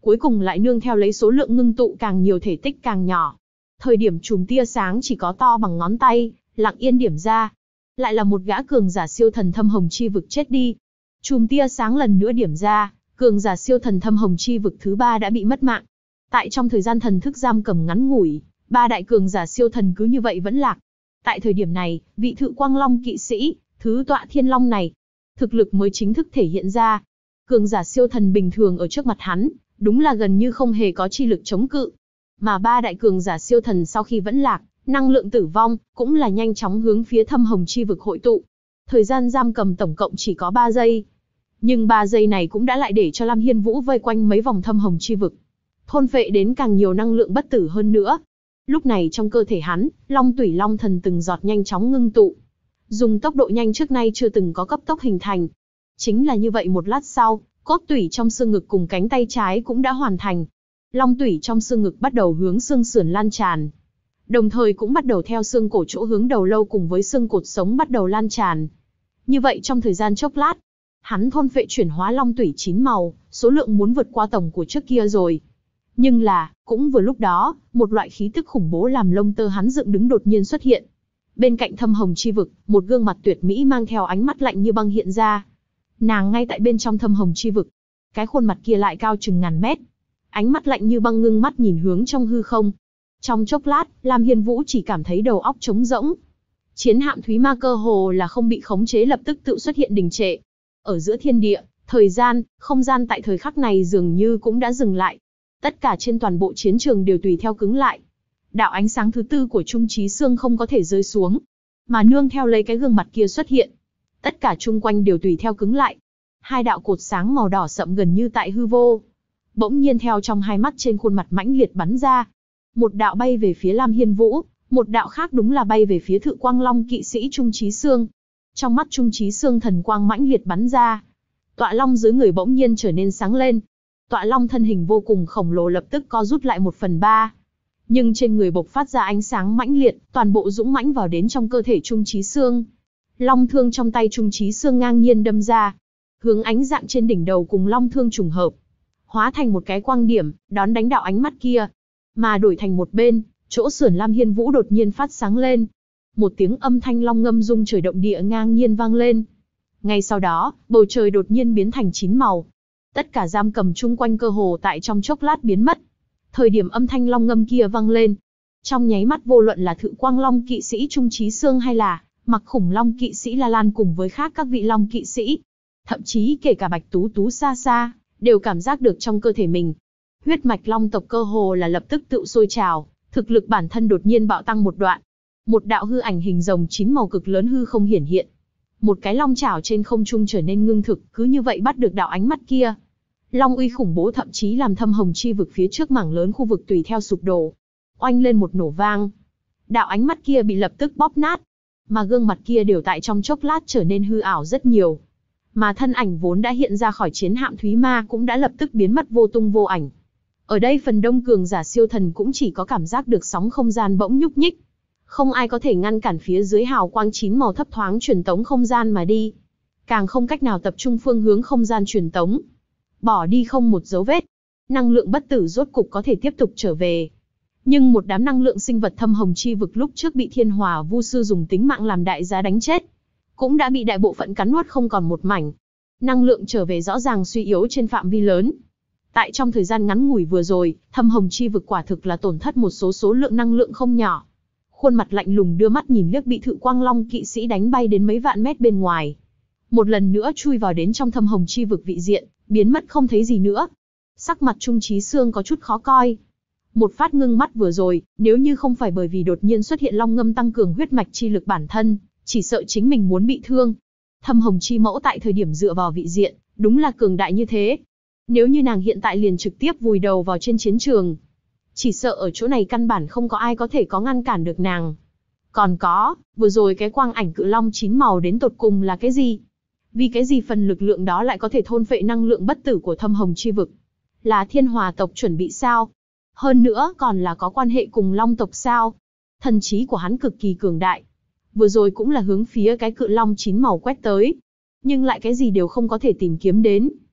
cuối cùng lại nương theo lấy số lượng ngưng tụ càng nhiều thể tích càng nhỏ. Thời điểm chùm tia sáng chỉ có to bằng ngón tay, lặng yên điểm ra. Lại là một gã cường giả siêu thần thâm hồng chi vực chết đi. Chùm tia sáng lần nữa điểm ra, cường giả siêu thần thâm hồng chi vực thứ 3 đã bị mất mạng. Tại trong thời gian thần thức giam cầm ngắn ngủi, 3 đại cường giả siêu thần cứ như vậy vẫn lạc. Tại thời điểm này, vị Thự Quang Long kỵ sĩ, thứ tọa thiên long này, thực lực mới chính thức thể hiện ra. Cường giả siêu thần bình thường ở trước mặt hắn, đúng là gần như không hề có chi lực chống cự. Mà 3 đại cường giả siêu thần sau khi vẫn lạc, năng lượng tử vong, cũng là nhanh chóng hướng phía thâm hồng chi vực hội tụ. Thời gian giam cầm tổng cộng chỉ có 3 giây. Nhưng 3 giây này cũng đã lại để cho Lam Hiên Vũ vây quanh mấy vòng thâm hồng chi vực. Thôn phệ đến càng nhiều năng lượng bất tử hơn nữa. Lúc này trong cơ thể hắn, Long Tủy Long Thần từng giọt nhanh chóng ngưng tụ. Dùng tốc độ nhanh trước nay chưa từng có cấp tốc hình thành. Chính là như vậy một lát sau, cốt tủy trong xương ngực cùng cánh tay trái cũng đã hoàn thành. Long tủy trong xương ngực bắt đầu hướng xương sườn lan tràn. Đồng thời cũng bắt đầu theo xương cổ chỗ hướng đầu lâu cùng với xương cột sống bắt đầu lan tràn. Như vậy trong thời gian chốc lát, hắn thôn phệ chuyển hóa long tủy 9 màu, số lượng muốn vượt qua tổng của trước kia rồi. Nhưng là, cũng vừa lúc đó, một loại khí tức khủng bố làm lông tơ hắn dựng đứng đột nhiên xuất hiện. Bên cạnh thâm hồng chi vực, một gương mặt tuyệt mỹ mang theo ánh mắt lạnh như băng hiện ra. Nàng ngay tại bên trong thâm hồng chi vực. Cái khuôn mặt kia lại cao chừng ngàn mét. Ánh mắt lạnh như băng ngưng mắt nhìn hướng trong hư không. Trong chốc lát, Lam Hiên Vũ chỉ cảm thấy đầu óc trống rỗng. Chiến hạm Thúy Ma cơ hồ là không bị khống chế lập tức tự xuất hiện đình trệ. Ở giữa thiên địa, thời gian, không gian tại thời khắc này dường như cũng đã dừng lại. Tất cả trên toàn bộ chiến trường đều tùy theo cứng lại. Đạo ánh sáng thứ 4 của Trung Chí Xương không có thể rơi xuống, mà nương theo lấy cái gương mặt kia xuất hiện. Tất cả chung quanh đều tùy theo cứng lại. 2 đạo cột sáng màu đỏ sậm gần như tại hư vô. Bỗng nhiên theo trong 2 mắt trên khuôn mặt mãnh liệt bắn ra. Một đạo bay về phía Lam Hiên Vũ, một đạo khác đúng là bay về phía Thự Quang Long kỵ sĩ Trung Chí Xương. Trong mắt Trung Chí Xương thần quang mãnh liệt bắn ra. Tọa long dưới người bỗng nhiên trở nên sáng lên. Tọa long thân hình vô cùng khổng lồ lập tức co rút lại 1/3. Nhưng trên người bộc phát ra ánh sáng mãnh liệt, toàn bộ dũng mãnh vào đến trong cơ thể Trung Chí Xương. Long thương trong tay Trung Chí Xương ngang nhiên đâm ra, hướng ánh dạng trên đỉnh đầu cùng long thương trùng hợp, hóa thành một cái quang điểm, đón đánh đạo ánh mắt kia. Mà đổi thành một bên, chỗ sườn Lam Hiên Vũ đột nhiên phát sáng lên. Một tiếng âm thanh long ngâm rung trời động địa ngang nhiên vang lên. Ngay sau đó, bầu trời đột nhiên biến thành 9 màu. Tất cả giam cầm chung quanh cơ hồ tại trong chốc lát biến mất. Thời điểm âm thanh long ngâm kia vang lên, trong nháy mắt vô luận là Thự Quang Long kỵ sĩ Trung Chí Xương hay là Mặc Khủng Long kỵ sĩ La Lan cùng với khác các vị long kỵ sĩ, thậm chí kể cả Bạch Tú Tú xa xa, đều cảm giác được trong cơ thể mình. Huyết mạch long tộc cơ hồ là lập tức tự sôi trào, thực lực bản thân đột nhiên bạo tăng một đoạn. Một đạo hư ảnh hình rồng 9 màu cực lớn hư không hiển hiện. Một cái long chảo trên không trung trở nên ngưng thực, cứ như vậy bắt được đạo ánh mắt kia. Long uy khủng bố thậm chí làm thâm hồng chi vực phía trước mảng lớn khu vực tùy theo sụp đổ. Oanh lên một nổ vang. Đạo ánh mắt kia bị lập tức bóp nát. Mà gương mặt kia đều tại trong chốc lát trở nên hư ảo rất nhiều. Mà thân ảnh vốn đã hiện ra khỏi chiến hạm Thúy Ma cũng đã lập tức biến mất vô tung vô ảnh. Ở đây phần đông cường giả siêu thần cũng chỉ có cảm giác được sóng không gian bỗng nhúc nhích. Không ai có thể ngăn cản phía dưới hào quang 9 màu thấp thoáng truyền tống không gian mà đi. Càng không cách nào tập trung phương hướng không gian truyền tống. Bỏ đi không một dấu vết. Năng lượng bất tử rốt cục có thể tiếp tục trở về. Nhưng một đám năng lượng sinh vật thâm hồng chi vực lúc trước bị Thiên Hỏa Vu sư dùng tính mạng làm đại giá đánh chết, cũng đã bị đại bộ phận cắn nuốt không còn một mảnh. Năng lượng trở về rõ ràng suy yếu trên phạm vi lớn. Tại trong thời gian ngắn ngủi vừa rồi, thâm hồng chi vực quả thực là tổn thất một số lượng năng lượng không nhỏ. Khuôn mặt lạnh lùng đưa mắt nhìn liếc bị Thự Quang Long kỵ sĩ đánh bay đến mấy vạn mét bên ngoài. Một lần nữa chui vào đến trong thâm hồng chi vực vị diện, biến mất không thấy gì nữa. Sắc mặt Trung Chí Xương có chút khó coi. Một phát ngưng mắt vừa rồi, nếu như không phải bởi vì đột nhiên xuất hiện long ngâm tăng cường huyết mạch chi lực bản thân, chỉ sợ chính mình muốn bị thương. Thâm hồng chi mẫu tại thời điểm dựa vào vị diện, đúng là cường đại như thế. Nếu như nàng hiện tại liền trực tiếp vùi đầu vào trên chiến trường, chỉ sợ ở chỗ này căn bản không có ai có thể có ngăn cản được nàng. Còn có, vừa rồi cái quang ảnh cự long 9 màu đến tột cùng là cái gì? Vì cái gì phần lực lượng đó lại có thể thôn phệ năng lượng bất tử của thâm hồng chi vực? Là Thiên Hòa tộc chuẩn bị sao? Hơn nữa còn là có quan hệ cùng long tộc sao? Thần trí của hắn cực kỳ cường đại. Vừa rồi cũng là hướng phía cái cự long 9 màu quét tới. Nhưng lại cái gì đều không có thể tìm kiếm đến.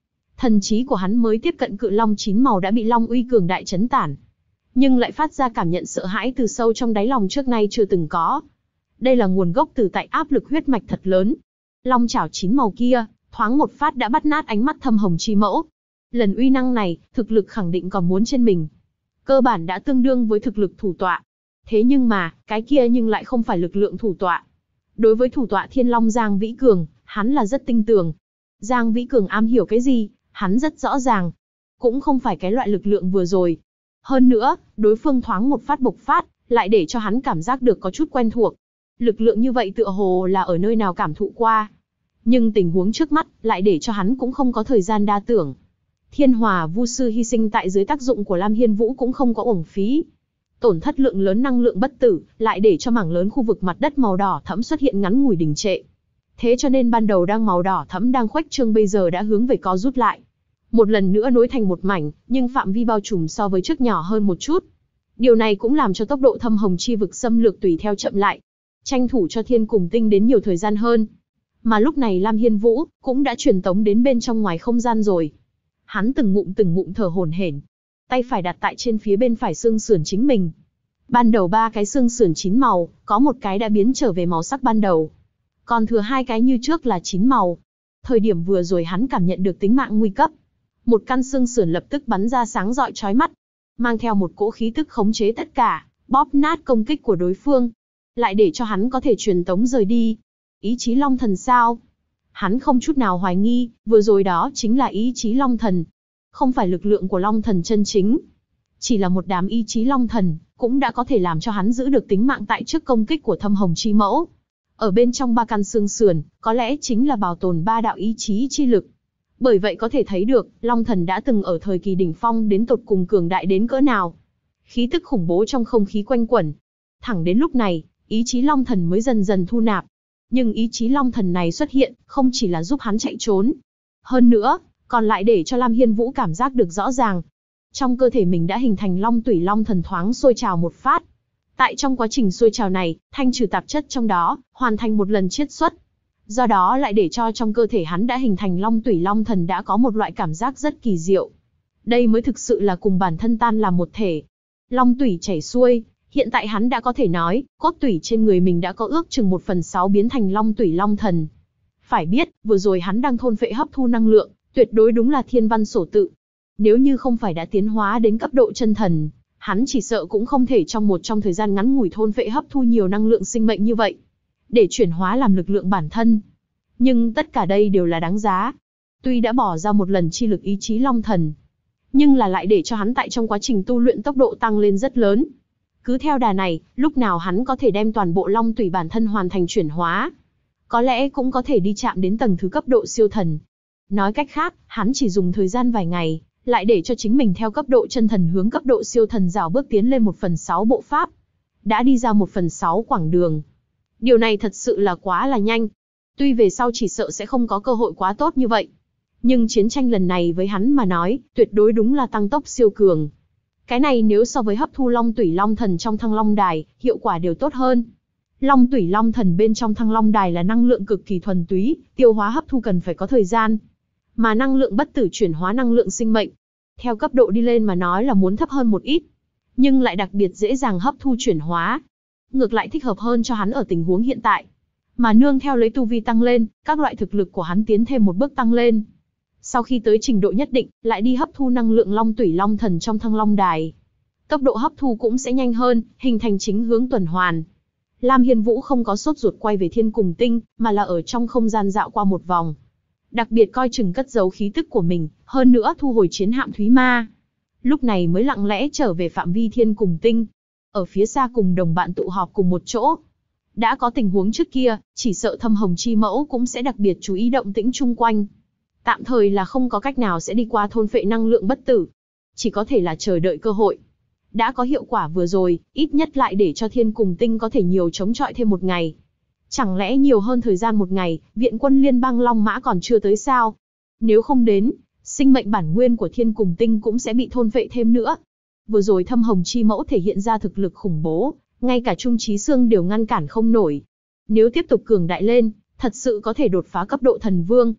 Thần trí của hắn mới tiếp cận cự long 9 màu đã bị long uy cường đại chấn tản, nhưng lại phát ra cảm nhận sợ hãi từ sâu trong đáy lòng trước nay chưa từng có. Đây là nguồn gốc từ tại áp lực huyết mạch thật lớn. Long chảo 9 màu kia, thoáng một phát đã bắt nát ánh mắt thâm hồng chi mẫu. Lần uy năng này, thực lực khẳng định còn muốn trên mình. Cơ bản đã tương đương với thực lực thủ tọa. Thế nhưng mà, cái kia nhưng lại không phải lực lượng thủ tọa. Đối với thủ tọa Thiên Long Giang Vĩ Cường, hắn là rất tinh tường. Giang Vĩ Cường am hiểu cái gì, hắn rất rõ ràng. Cũng không phải cái loại lực lượng vừa rồi. Hơn nữa, đối phương thoáng một phát bộc phát, lại để cho hắn cảm giác được có chút quen thuộc. Lực lượng như vậy tựa hồ là ở nơi nào cảm thụ qua. Nhưng tình huống trước mắt, lại để cho hắn cũng không có thời gian đa tưởng. Thiên Hòa Vu Sư hy sinh tại dưới tác dụng của Lam Hiên Vũ cũng không có uổng phí. Tổn thất lượng lớn năng lượng bất tử, lại để cho mảng lớn khu vực mặt đất màu đỏ thẫm xuất hiện ngắn ngủi đình trệ. Thế cho nên ban đầu đang màu đỏ thẫm đang khuếch trương bây giờ đã hướng về co rút lại. Một lần nữa nối thành một mảnh, nhưng phạm vi bao trùm so với trước nhỏ hơn một chút. Điều này cũng làm cho tốc độ thâm hồng chi vực xâm lược tùy theo chậm lại, tranh thủ cho Thiên Cùng Tinh đến nhiều thời gian hơn. Mà lúc này Lam Hiên Vũ cũng đã truyền tống đến bên trong ngoài không gian rồi. Hắn từng ngụm thở hổn hển, tay phải đặt tại trên phía bên phải xương sườn chính mình. Ban đầu 3 cái xương sườn 9 màu, có một cái đã biến trở về màu sắc ban đầu. Còn thừa 2 cái như trước là 9 màu. Thời điểm vừa rồi hắn cảm nhận được tính mạng nguy cấp. Một căn xương sườn lập tức bắn ra sáng rọi chói mắt, mang theo một cỗ khí tức khống chế tất cả, bóp nát công kích của đối phương, lại để cho hắn có thể truyền tống rời đi. Ý chí Long Thần sao? Hắn không chút nào hoài nghi, vừa rồi đó chính là ý chí Long Thần. Không phải lực lượng của Long Thần chân chính. Chỉ là một đám ý chí Long Thần, cũng đã có thể làm cho hắn giữ được tính mạng tại trước công kích của thâm hồng chi mẫu. Ở bên trong 3 căn xương sườn, có lẽ chính là bảo tồn 3 đạo ý chí chi lực. Bởi vậy có thể thấy được, Long Thần đã từng ở thời kỳ đỉnh phong đến tột cùng cường đại đến cỡ nào. Khí tức khủng bố trong không khí quanh quẩn. Thẳng đến lúc này, ý chí Long Thần mới dần dần thu nạp. Nhưng ý chí Long Thần này xuất hiện, không chỉ là giúp hắn chạy trốn. Hơn nữa, còn lại để cho Lam Hiên Vũ cảm giác được rõ ràng. Trong cơ thể mình đã hình thành Long Tủy Long Thần thoáng sôi trào một phát. Tại trong quá trình sôi trào này, thanh trừ tạp chất trong đó, hoàn thành một lần chiết xuất. Do đó lại để cho trong cơ thể hắn đã hình thành Long Tủy Long Thần đã có một loại cảm giác rất kỳ diệu. Đây mới thực sự là cùng bản thân tan làm một thể. Long Tủy chảy xuôi, hiện tại hắn đã có thể nói, cốt tủy trên người mình đã có ước chừng 1/6 biến thành Long Tủy Long Thần. Phải biết, vừa rồi hắn đang thôn phệ hấp thu năng lượng, tuyệt đối đúng là thiên văn sổ tự. Nếu như không phải đã tiến hóa đến cấp độ chân thần, hắn chỉ sợ cũng không thể trong thời gian ngắn ngủi thôn phệ hấp thu nhiều năng lượng sinh mệnh như vậy, để chuyển hóa làm lực lượng bản thân. Nhưng tất cả đây đều là đáng giá. Tuy đã bỏ ra một lần chi lực ý chí Long Thần, nhưng là lại để cho hắn tại trong quá trình tu luyện tốc độ tăng lên rất lớn. Cứ theo đà này, lúc nào hắn có thể đem toàn bộ Long Tủy bản thân hoàn thành chuyển hóa, có lẽ cũng có thể đi chạm đến tầng thứ cấp độ siêu thần. Nói cách khác, hắn chỉ dùng thời gian vài ngày, lại để cho chính mình theo cấp độ chân thần hướng cấp độ siêu thần rào bước tiến lên 1/6 bộ pháp. Đã đi ra 1/6 quãng đường. Điều này thật sự là quá là nhanh. Tuy về sau chỉ sợ sẽ không có cơ hội quá tốt như vậy. Nhưng chiến tranh lần này với hắn mà nói, tuyệt đối đúng là tăng tốc siêu cường. Cái này nếu so với hấp thu Long Tủy Long Thần trong Thăng Long Đài, hiệu quả đều tốt hơn. Long Tủy Long Thần bên trong Thăng Long Đài là năng lượng cực kỳ thuần túy, tiêu hóa hấp thu cần phải có thời gian. Mà năng lượng bất tử chuyển hóa năng lượng sinh mệnh, theo cấp độ đi lên mà nói là muốn thấp hơn một ít, nhưng lại đặc biệt dễ dàng hấp thu chuyển hóa. Ngược lại thích hợp hơn cho hắn ở tình huống hiện tại. Mà nương theo lấy tu vi tăng lên, các loại thực lực của hắn tiến thêm một bước tăng lên. Sau khi tới trình độ nhất định, lại đi hấp thu năng lượng Long Tủy Long Thần trong Thăng Long Đài. Tốc độ hấp thu cũng sẽ nhanh hơn, hình thành chính hướng tuần hoàn. Lam Hiên Vũ không có sốt ruột quay về Thiên Cùng Tinh, mà là ở trong không gian dạo qua một vòng. Đặc biệt coi chừng cất giấu khí tức của mình, hơn nữa thu hồi chiến hạm Thúy Ma. Lúc này mới lặng lẽ trở về phạm vi Thiên Cùng Tinh. Ở phía xa cùng đồng bạn tụ họp cùng một chỗ. Đã có tình huống trước kia, chỉ sợ Thâm Hồng Chi Mẫu cũng sẽ đặc biệt chú ý động tĩnh chung quanh. Tạm thời là không có cách nào sẽ đi qua thôn phệ năng lượng bất tử. Chỉ có thể là chờ đợi cơ hội. Đã có hiệu quả vừa rồi, ít nhất lại để cho Thiên Cùng Tinh có thể nhiều chống chọi thêm một ngày. Chẳng lẽ nhiều hơn thời gian một ngày, viện quân liên bang Long Mã còn chưa tới sao? Nếu không đến, sinh mệnh bản nguyên của Thiên Cùng Tinh cũng sẽ bị thôn phệ thêm nữa. Vừa rồi Thâm Hồng Chi Mẫu thể hiện ra thực lực khủng bố, ngay cả Trung Chí Xương đều ngăn cản không nổi. Nếu tiếp tục cường đại lên, thật sự có thể đột phá cấp độ thần vương.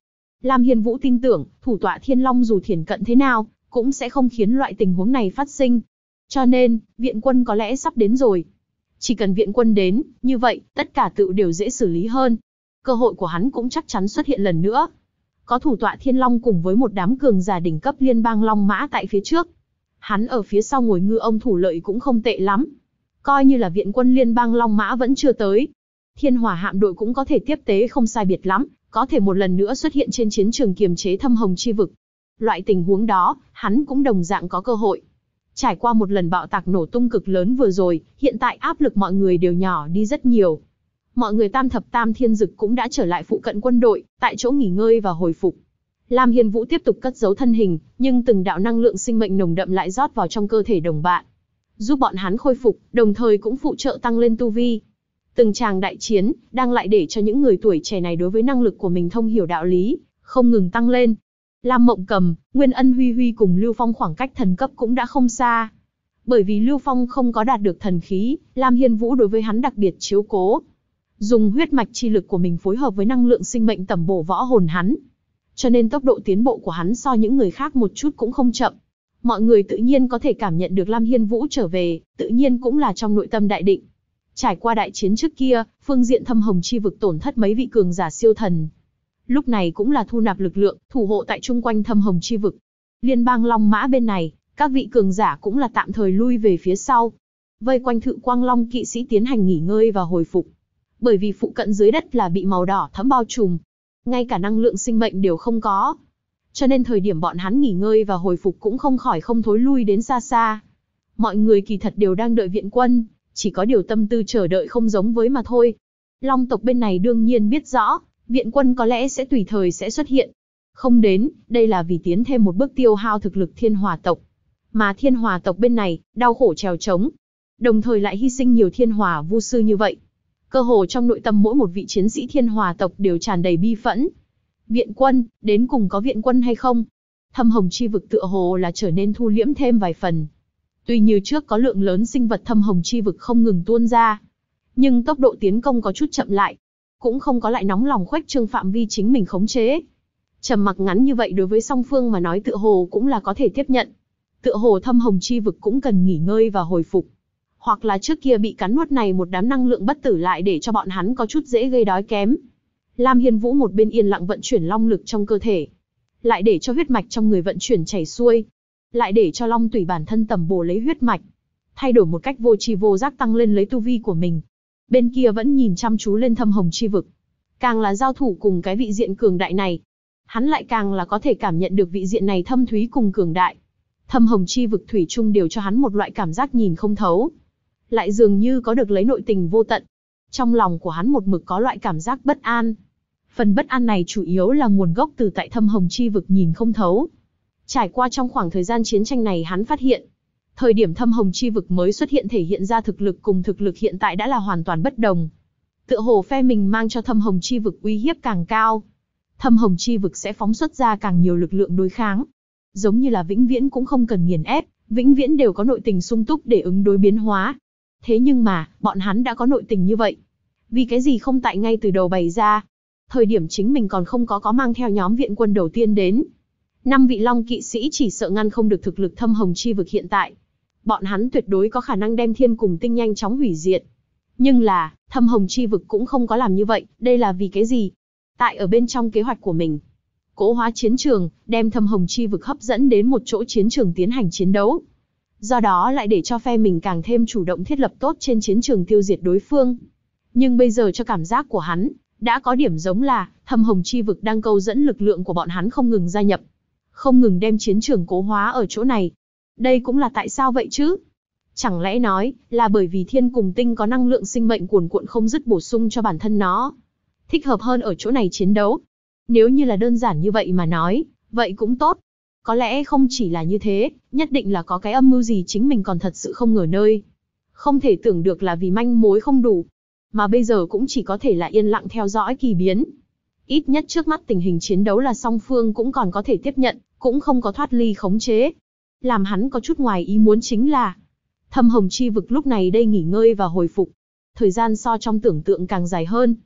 Lam Hiên Vũ tin tưởng, thủ tọa Thiên Long dù thiển cận thế nào, cũng sẽ không khiến loại tình huống này phát sinh. Cho nên, viện quân có lẽ sắp đến rồi. Chỉ cần viện quân đến, như vậy, tất cả tự đều dễ xử lý hơn. Cơ hội của hắn cũng chắc chắn xuất hiện lần nữa. Có thủ tọa Thiên Long cùng với một đám cường giả đỉnh cấp liên bang Long Mã tại phía trước. Hắn ở phía sau ngồi ngư ông thủ lợi cũng không tệ lắm. Coi như là viện quân liên bang Long Mã vẫn chưa tới. Thiên Hỏa hạm đội cũng có thể tiếp tế không sai biệt lắm, có thể một lần nữa xuất hiện trên chiến trường kiềm chế Thâm Hồng chi vực. Loại tình huống đó, hắn cũng đồng dạng có cơ hội. Trải qua một lần bạo tạc nổ tung cực lớn vừa rồi, hiện tại áp lực mọi người đều nhỏ đi rất nhiều. Mọi người Tam Thập Tam Thiên Dực cũng đã trở lại phụ cận quân đội, tại chỗ nghỉ ngơi và hồi phục. Lam Hiên Vũ tiếp tục cất giấu thân hình, nhưng từng đạo năng lượng sinh mệnh nồng đậm lại rót vào trong cơ thể đồng bạn, giúp bọn hắn khôi phục, đồng thời cũng phụ trợ tăng lên tu vi. Từng tràng đại chiến, đang lại để cho những người tuổi trẻ này đối với năng lực của mình thông hiểu đạo lý, không ngừng tăng lên. Lam Mộng Cầm, Nguyên Ân Huy Huy cùng Lưu Phong khoảng cách thần cấp cũng đã không xa. Bởi vì Lưu Phong không có đạt được thần khí, Lam Hiên Vũ đối với hắn đặc biệt chiếu cố. Dùng huyết mạch chi lực của mình phối hợp với năng lượng sinh mệnh tẩm bổ võ hồn hắn. Cho nên tốc độ tiến bộ của hắn so những người khác một chút cũng không chậm. Mọi người tự nhiên có thể cảm nhận được Lam Hiên Vũ trở về, tự nhiên cũng là trong nội tâm đại định. Trải qua đại chiến trước kia, phương diện Thâm Hồng chi vực tổn thất mấy vị cường giả siêu thần. Lúc này cũng là thu nạp lực lượng, thủ hộ tại chung quanh Thâm Hồng chi vực. Liên bang Long Mã bên này, các vị cường giả cũng là tạm thời lui về phía sau. Vây quanh Thự Quang Long kỵ sĩ tiến hành nghỉ ngơi và hồi phục. Bởi vì phụ cận dưới đất là bị màu đỏ thẫm bao trùm. Ngay cả năng lượng sinh mệnh đều không có. Cho nên thời điểm bọn hắn nghỉ ngơi và hồi phục cũng không khỏi không thối lui đến xa xa. Mọi người kỳ thật đều đang đợi viện quân, chỉ có điều tâm tư chờ đợi không giống với mà thôi. Long tộc bên này đương nhiên biết rõ, viện quân có lẽ sẽ tùy thời sẽ xuất hiện. Không đến, đây là vì tiến thêm một bước tiêu hao thực lực Thiên Hỏa tộc. Mà Thiên Hỏa tộc bên này, đau khổ trèo trống. Đồng thời lại hy sinh nhiều Thiên Hỏa vu sư như vậy. Cơ hồ trong nội tâm mỗi một vị chiến sĩ Thiên Hỏa tộc đều tràn đầy bi phẫn. Viện quân, đến cùng có viện quân hay không? Thâm Hồng chi vực tựa hồ là trở nên thu liễm thêm vài phần. Tuy như trước có lượng lớn sinh vật Thâm Hồng chi vực không ngừng tuôn ra, nhưng tốc độ tiến công có chút chậm lại, cũng không có lại nóng lòng khuếch trương phạm vi chính mình khống chế. Trầm mặc ngắn như vậy đối với song phương mà nói tựa hồ cũng là có thể tiếp nhận. Tựa hồ Thâm Hồng chi vực cũng cần nghỉ ngơi và hồi phục. Hoặc là trước kia bị cắn nuốt này một đám năng lượng bất tử lại để cho bọn hắn có chút dễ gây đói kém. Lam Hiên Vũ một bên yên lặng vận chuyển long lực trong cơ thể, lại để cho huyết mạch trong người vận chuyển chảy xuôi, lại để cho long tủy bản thân tầm bổ lấy huyết mạch, thay đổi một cách vô tri vô giác tăng lên lấy tu vi của mình. Bên kia vẫn nhìn chăm chú lên Thâm Hồng chi vực, càng là giao thủ cùng cái vị diện cường đại này, hắn lại càng là có thể cảm nhận được vị diện này thâm thúy cùng cường đại. Thâm Hồng chi vực thủy chung đều cho hắn một loại cảm giác nhìn không thấu, lại dường như có được lấy nội tình vô tận. Trong lòng của hắn một mực có loại cảm giác bất an. Phần bất an này chủ yếu là nguồn gốc từ tại Thâm Hồng chi vực nhìn không thấu. Trải qua trong khoảng thời gian chiến tranh này hắn phát hiện, thời điểm Thâm Hồng chi vực mới xuất hiện thể hiện ra thực lực cùng thực lực hiện tại đã là hoàn toàn bất đồng. Tựa hồ phe mình mang cho Thâm Hồng chi vực uy hiếp càng cao, Thâm Hồng chi vực sẽ phóng xuất ra càng nhiều lực lượng đối kháng. Giống như là vĩnh viễn cũng không cần nghiền ép, vĩnh viễn đều có nội tình sung túc để ứng đối biến hóa. Thế nhưng mà, bọn hắn đã có nội tình như vậy, vì cái gì không tại ngay từ đầu bày ra? Thời điểm chính mình còn không có mang theo nhóm viện quân đầu tiên đến. 5 vị Long kỵ sĩ chỉ sợ ngăn không được thực lực Thâm Hồng chi vực hiện tại. Bọn hắn tuyệt đối có khả năng đem Thiên Cùng Tinh nhanh chóng hủy diệt. Nhưng là, Thâm Hồng chi vực cũng không có làm như vậy, đây là vì cái gì? Tại ở bên trong kế hoạch của mình, cỗ hóa chiến trường, đem Thâm Hồng chi vực hấp dẫn đến một chỗ chiến trường tiến hành chiến đấu. Do đó lại để cho phe mình càng thêm chủ động thiết lập tốt trên chiến trường tiêu diệt đối phương. Nhưng bây giờ cho cảm giác của hắn, đã có điểm giống là, Thâm Hồng chi vực đang câu dẫn lực lượng của bọn hắn không ngừng gia nhập, không ngừng đem chiến trường cố hóa ở chỗ này. Đây cũng là tại sao vậy chứ? Chẳng lẽ nói, là bởi vì Thiên Cùng Tinh có năng lượng sinh mệnh cuồn cuộn không dứt bổ sung cho bản thân nó, thích hợp hơn ở chỗ này chiến đấu? Nếu như là đơn giản như vậy mà nói, vậy cũng tốt. Có lẽ không chỉ là như thế, nhất định là có cái âm mưu gì chính mình còn thật sự không ngờ nơi. Không thể tưởng được là vì manh mối không đủ, mà bây giờ cũng chỉ có thể là yên lặng theo dõi kỳ biến. Ít nhất trước mắt tình hình chiến đấu là song phương cũng còn có thể tiếp nhận, cũng không có thoát ly khống chế. Làm hắn có chút ngoài ý muốn chính là, Thâm Hồng chi vực lúc này đây nghỉ ngơi và hồi phục. Thời gian so trong tưởng tượng càng dài hơn.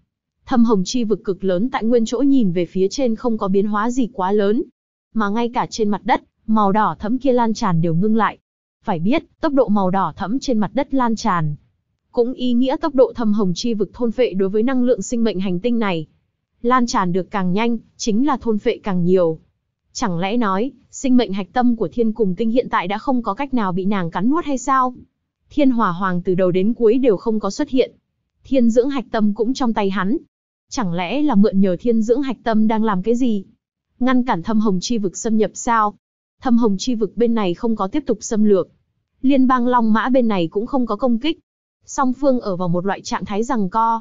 Thâm hồng chi vực cực lớn tại nguyên chỗ nhìn về phía trên không có biến hóa gì quá lớn. Mà ngay cả trên mặt đất, màu đỏ thẫm kia lan tràn đều ngưng lại. Phải biết, tốc độ màu đỏ thẫm trên mặt đất lan tràn cũng ý nghĩa tốc độ thâm hồng chi vực thôn phệ đối với năng lượng sinh mệnh hành tinh này. Lan tràn được càng nhanh, chính là thôn phệ càng nhiều. Chẳng lẽ nói, sinh mệnh hạch tâm của thiên cùng tinh hiện tại đã không có cách nào bị nàng cắn nuốt hay sao? Thiên hỏa hoàng từ đầu đến cuối đều không có xuất hiện. Thiên dưỡng hạch tâm cũng trong tay hắn. Chẳng lẽ là mượn nhờ thiên dưỡng hạch tâm đang làm cái gì? Ngăn cản thâm hồng chi vực xâm nhập sao? Thâm hồng chi vực bên này không có tiếp tục xâm lược. Liên bang Long Mã bên này cũng không có công kích. Song phương ở vào một loại trạng thái giằng co.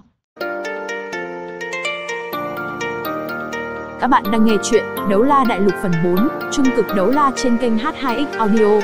Các bạn đang nghe chuyện Đấu La Đại Lục phần 4, Trung cực đấu la trên kênh H2X Audio.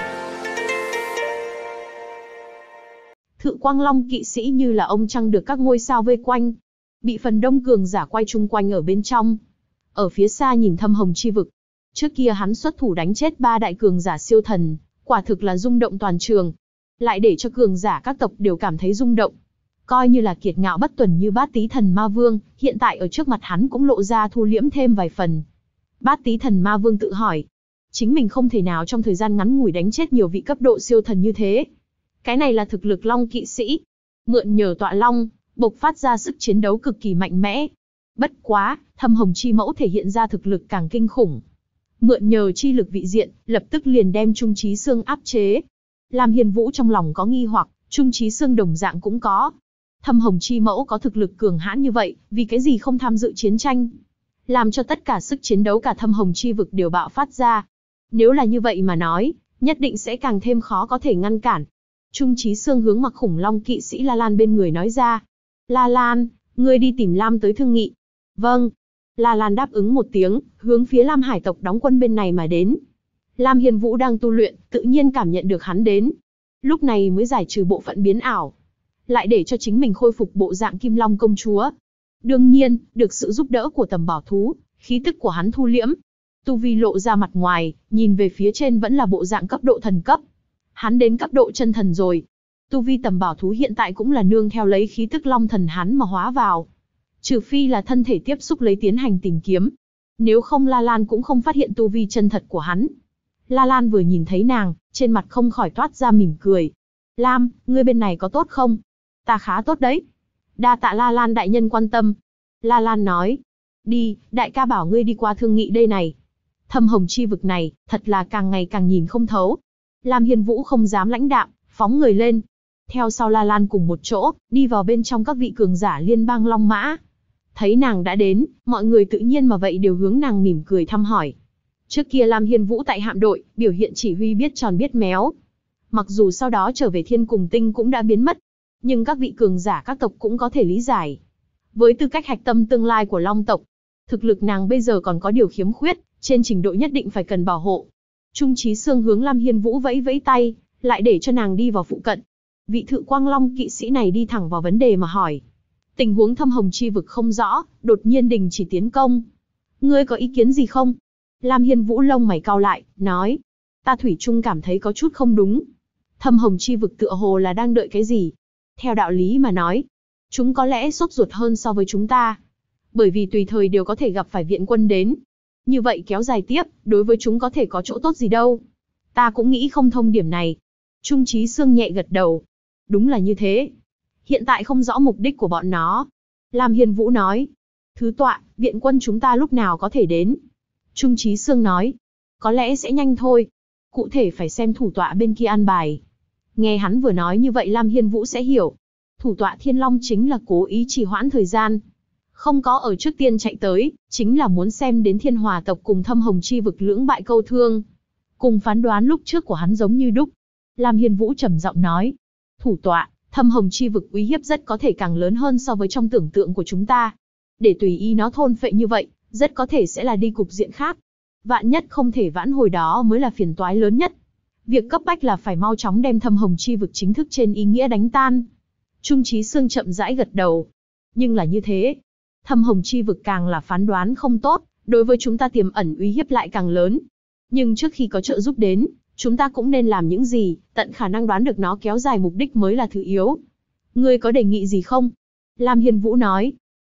Thự Quang Long kỵ sĩ như là ông trăng được các ngôi sao vây quanh, bị phần đông cường giả quay chung quanh ở bên trong. Ở phía xa nhìn thâm hồng chi vực, trước kia hắn xuất thủ đánh chết 3 đại cường giả siêu thần, quả thực là rung động toàn trường, lại để cho cường giả các tộc đều cảm thấy rung động. Coi như là kiệt ngạo bất tuần như Bát Tý Thần Ma Vương, hiện tại ở trước mặt hắn cũng lộ ra thu liễm thêm vài phần. Bát Tý Thần Ma Vương tự hỏi, chính mình không thể nào trong thời gian ngắn ngủi đánh chết nhiều vị cấp độ siêu thần như thế. Cái này là thực lực Long kỵ sĩ, mượn nhờ tọa long, bộc phát ra sức chiến đấu cực kỳ mạnh mẽ. Bất quá, thâm hồng chi mẫu thể hiện ra thực lực càng kinh khủng. Mượn nhờ chi lực vị diện, lập tức liền đem Trung Chí Xương áp chế. Lam Hiên Vũ trong lòng có nghi hoặc, Trung Chí Xương đồng dạng cũng có. Thâm hồng chi mẫu có thực lực cường hãn như vậy, vì cái gì không tham dự chiến tranh? Làm cho tất cả sức chiến đấu cả thâm hồng chi vực đều bạo phát ra. Nếu là như vậy mà nói, nhất định sẽ càng thêm khó có thể ngăn cản. Trung Chí Xương hướng mặc khủng long kỵ sĩ La Lan bên người nói ra. La Lan, ngươi đi tìm Lam tới thương nghị. Vâng. La Lan đáp ứng một tiếng, hướng phía Lam hải tộc đóng quân bên này mà đến. Lam Hiên Vũ đang tu luyện, tự nhiên cảm nhận được hắn đến. Lúc này mới giải trừ bộ phận biến ảo, lại để cho chính mình khôi phục bộ dạng Kim Long công chúa. Đương nhiên, được sự giúp đỡ của tầm bảo thú, khí tức của hắn thu liễm. Tu vi lộ ra mặt ngoài, nhìn về phía trên vẫn là bộ dạng cấp độ thần cấp. Hắn đến cấp độ chân thần rồi. Tu vi tầm bảo thú hiện tại cũng là nương theo lấy khí tức long thần hắn mà hóa vào. Trừ phi là thân thể tiếp xúc lấy tiến hành tìm kiếm. Nếu không La Lan cũng không phát hiện tu vi chân thật của hắn. La Lan vừa nhìn thấy nàng, trên mặt không khỏi toát ra mỉm cười. Lam, ngươi bên này có tốt không? Ta khá tốt đấy. Đa tạ La Lan đại nhân quan tâm. La Lan nói. Đi, đại ca bảo ngươi đi qua thương nghị đây này. Thâm hồng chi vực này, thật là càng ngày càng nhìn không thấu. Lam Hiên Vũ không dám lãnh đạm, phóng người lên. Theo sau La Lan cùng một chỗ, đi vào bên trong các vị cường giả liên bang Long Mã. Thấy nàng đã đến, mọi người tự nhiên mà vậy đều hướng nàng mỉm cười thăm hỏi. Trước kia Lam Hiên Vũ tại hạm đội, biểu hiện chỉ huy biết tròn biết méo. Mặc dù sau đó trở về thiên cùng tinh cũng đã biến mất, nhưng các vị cường giả các tộc cũng có thể lý giải. Với tư cách hạch tâm tương lai của Long tộc, thực lực nàng bây giờ còn có điều khiếm khuyết, trên trình độ nhất định phải cần bảo hộ. Trung Chí Xương hướng Lam Hiên Vũ vẫy vẫy tay, lại để cho nàng đi vào phụ cận. Vị Thự Quang Long kỵ sĩ này đi thẳng vào vấn đề mà hỏi. Tình huống thâm hồng chi vực không rõ, đột nhiên đình chỉ tiến công. Ngươi có ý kiến gì không? Lam Hiên Vũ lông mày cau lại, nói. Ta thủy chung cảm thấy có chút không đúng. Thâm hồng chi vực tựa hồ là đang đợi cái gì? Theo đạo lý mà nói, chúng có lẽ sốt ruột hơn so với chúng ta. Bởi vì tùy thời đều có thể gặp phải viện quân đến. Như vậy kéo dài tiếp, đối với chúng có thể có chỗ tốt gì đâu. Ta cũng nghĩ không thông điểm này. Trung Chí Xương nhẹ gật đầu. Đúng là như thế. Hiện tại không rõ mục đích của bọn nó. Lam Hiên Vũ nói. Thứ tọa, viện quân chúng ta lúc nào có thể đến? Trung Chí Xương nói. Có lẽ sẽ nhanh thôi. Cụ thể phải xem thủ tọa bên kia an bài. Nghe hắn vừa nói như vậy Lam Hiên Vũ sẽ hiểu. Thủ tọa Thiên Long chính là cố ý trì hoãn thời gian. Không có ở trước tiên chạy tới, chính là muốn xem đến Thiên Hòa tộc cùng thâm hồng chi vực lưỡng bại câu thương. Cùng phán đoán lúc trước của hắn giống như đúc. Lam Hiên Vũ trầm giọng nói. Thủ tọa, thâm hồng chi vực uy hiếp rất có thể càng lớn hơn so với trong tưởng tượng của chúng ta. Để tùy ý nó thôn phệ như vậy, rất có thể sẽ là đi cục diện khác. Vạn nhất không thể vãn hồi đó mới là phiền toái lớn nhất. Việc cấp bách là phải mau chóng đem thâm hồng chi vực chính thức trên ý nghĩa đánh tan. Trung Chí Xương chậm rãi gật đầu. Nhưng là như thế, thâm hồng chi vực càng là phán đoán không tốt, đối với chúng ta tiềm ẩn uy hiếp lại càng lớn. Nhưng trước khi có trợ giúp đến, chúng ta cũng nên làm những gì, tận khả năng đoán được nó kéo dài mục đích mới là thứ yếu. Ngươi có đề nghị gì không? Lam Hiên Vũ nói.